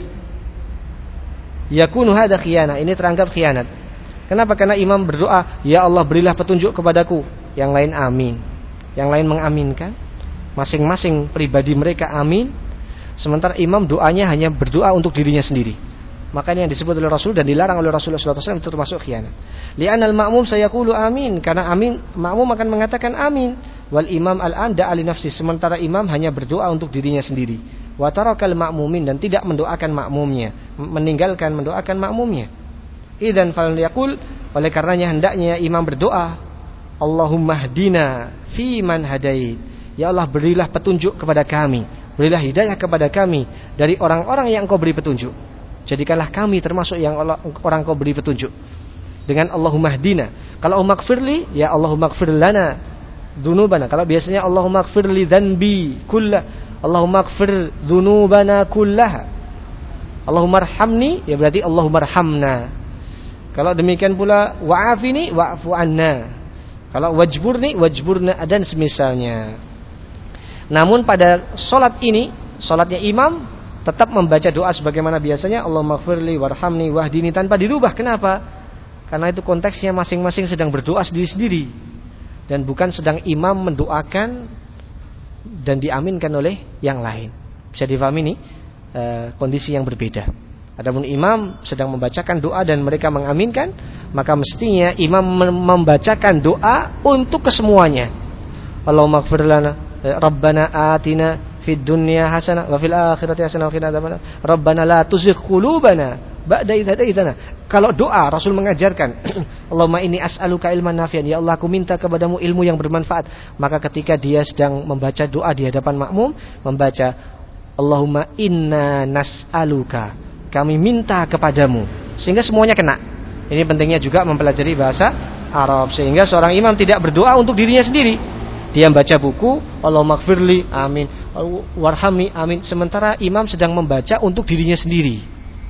A: yakunu hadza khiyanah, ini teranggap khianat. Kenapa? Karena imam berdoa ya Allah berilah petunjuk kepadaku, yang lain amin, yang lain mengaminkan, masing-masing pribadi mereka amin, sementara imam doanya hanya berdoa untuk dirinya sendiri. Makanya yang disebut oleh Rasul dan dilarang oleh Rasulullah sallallahu alaihi wasallam itu termasuk khianat. Li'anal ma'mum sayaqulu amin, karena amin, makmum akan mengatakan amin. Wal imam al-an da'a li nafsi, sementara imam hanya berdoa untuk dirinya sendiri. Wa tarakal ma'mumin, dan tidak mendoakan makmumnya, meninggalkan mendoakan makmumnya. Idzan falyaqul, oleh karenanya hendaknya imam berdoa Allahumma hdina fi man hadait, ya Allah berilah petunjuk kepada kami, berilah hidayah kepada kami dari orang-orang yang Engkau beri petunjuk. Jadikanlah kami termasuk yang orang Kau beri petunjuk. Dengan Allahumma hdina. Kalau Allahumma gfirli, ya Allahumma gfir lana dzunubana. Kalau biasanya Allahumma gfirli dzanbi kullah, Allahumma gfir dzunubana kullaha. Allahumma arhamni, ya berarti Allahumma arhamna. Kalau demikian pula wa'afini wa'fu anna. Kalau wajburni wajburna, dan semisalnya. Namun pada solat ini, solatnya imam tetap membaca doa sebagaimana biasanya, Allahumma gfirli warhamni wahdini, tanpa dirubah. Kenapa? Karena itu konteksnya masing-masing sedang berdoa sendiri-sendiri, dan bukan sedang imam mendoakan dan diaminkan oleh yang lain. Bisa difahami ini e, kondisi yang berbeda. Adapun imam sedang membacakan doa dan mereka mengaminkan, maka mestinya imam membacakan doa untuk kesemuanya. Allahumma gfir lana Rabbana atina fid dunya hasanah wa fil akhirati hasanah wa qina adzabannar. Rabbana la tuzigh qulubana ba'da idh hadaitana. Kalau doa Rasul mengajarkan Allahumma inni as'aluka ilman nafi'an, ya Allah aku minta kepadamu ilmu yang bermanfaat. Maka ketika dia sedang membaca doa di hadapan makmum, membaca Allahumma inna nas'aluka, kami minta kepadamu, sehingga semuanya kena. Ini pentingnya juga mempelajari bahasa Arab, sehingga seorang imam tidak berdoa untuk dirinya sendiri. Dia membaca buku Allahumma gfirli amin, warhamni amin, sementara imam sedang membaca untuk dirinya sendiri,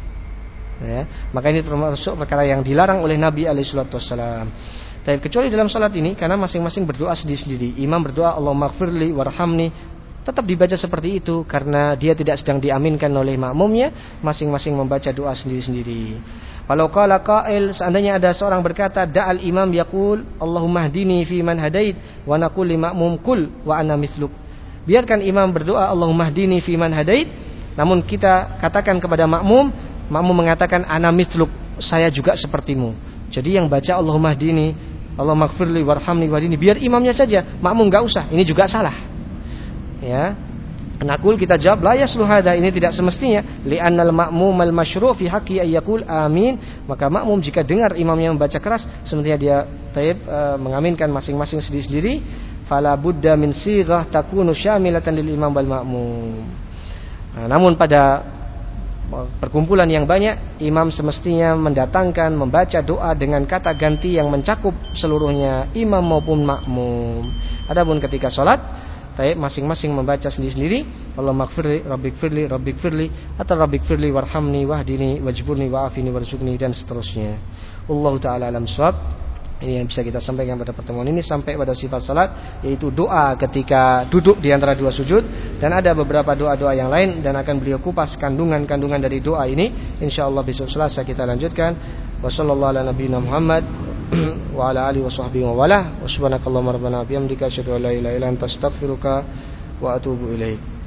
A: ya. Maka ini termasuk perkara yang dilarang oleh Nabi alaihi wasallam. Tapi kecuali dalam salat ini, karena masing-masing berdoa sendiri-sendiri. Imam berdoa Allahumma gfirli warhamni, tetap dibaca seperti itu karena dia tidak sedang diaminkan oleh makmumnya, masing-masing membaca doa sendiri-sendiri. Kalau qala qail, seandainya ada seorang berkata da'al imam yaqul Allahumma hdini fi man hadait wa naqul li ma'mum kul wa ana misluk. Biarkan imam berdoa Allahumma hdini fi man hadait, namun kita katakan kepada makmum, makmum mengatakan ana misluk, saya juga sepertimu. Jadi yang baca Allahumma hdini, Allahumma gfirli warhamni wahdini, biar imamnya saja, makmum enggak usah. Ini juga salah. Ya. Nakul, kita jawab, la yaslu hada, ini tidak semestinya, li'annal ma'mum al masyru' fi haqqi ay yaqul amin, maka makmum jika dengar imamnya membaca keras semestinya dia taib e, mengaminkan masing-masing sendiri-sendiri. Fala budda min sighah takunu syamilatan lil imam wal ma'mum. Nah, namun pada perkumpulan yang banyak, imam semestinya mendatangkan membaca doa dengan kata ganti yang mencakup seluruhnya imam maupun makmum. Adapun ketika salat, masing-masing membaca sendiri-sendiri, Allahumma ighfirli, rabbighfirli, rabbighfirli, atau rabbighfirli warhamni wahdini wajburni wa'afini warzuqni, dan seterusnya. Wallahu taala alam shawab. Ini yang bisa kita sampaikan pada pertemuan ini. Sampai pada sifat salat, yaitu doa ketika duduk di antara dua sujud, dan ada beberapa doa-doa yang lain, dan akan beliau kupas kandungan-kandungan dari doa ini insyaallah besok Selasa kita lanjutkan. Wassallallahu ala nabiyina Muhammad wa ala alihi wa sahbihi wa wala wa subhanakallahumma rabbana bihamdika asyhadu an la ilaha illa anta astaghfiruka wa atubu ilaik.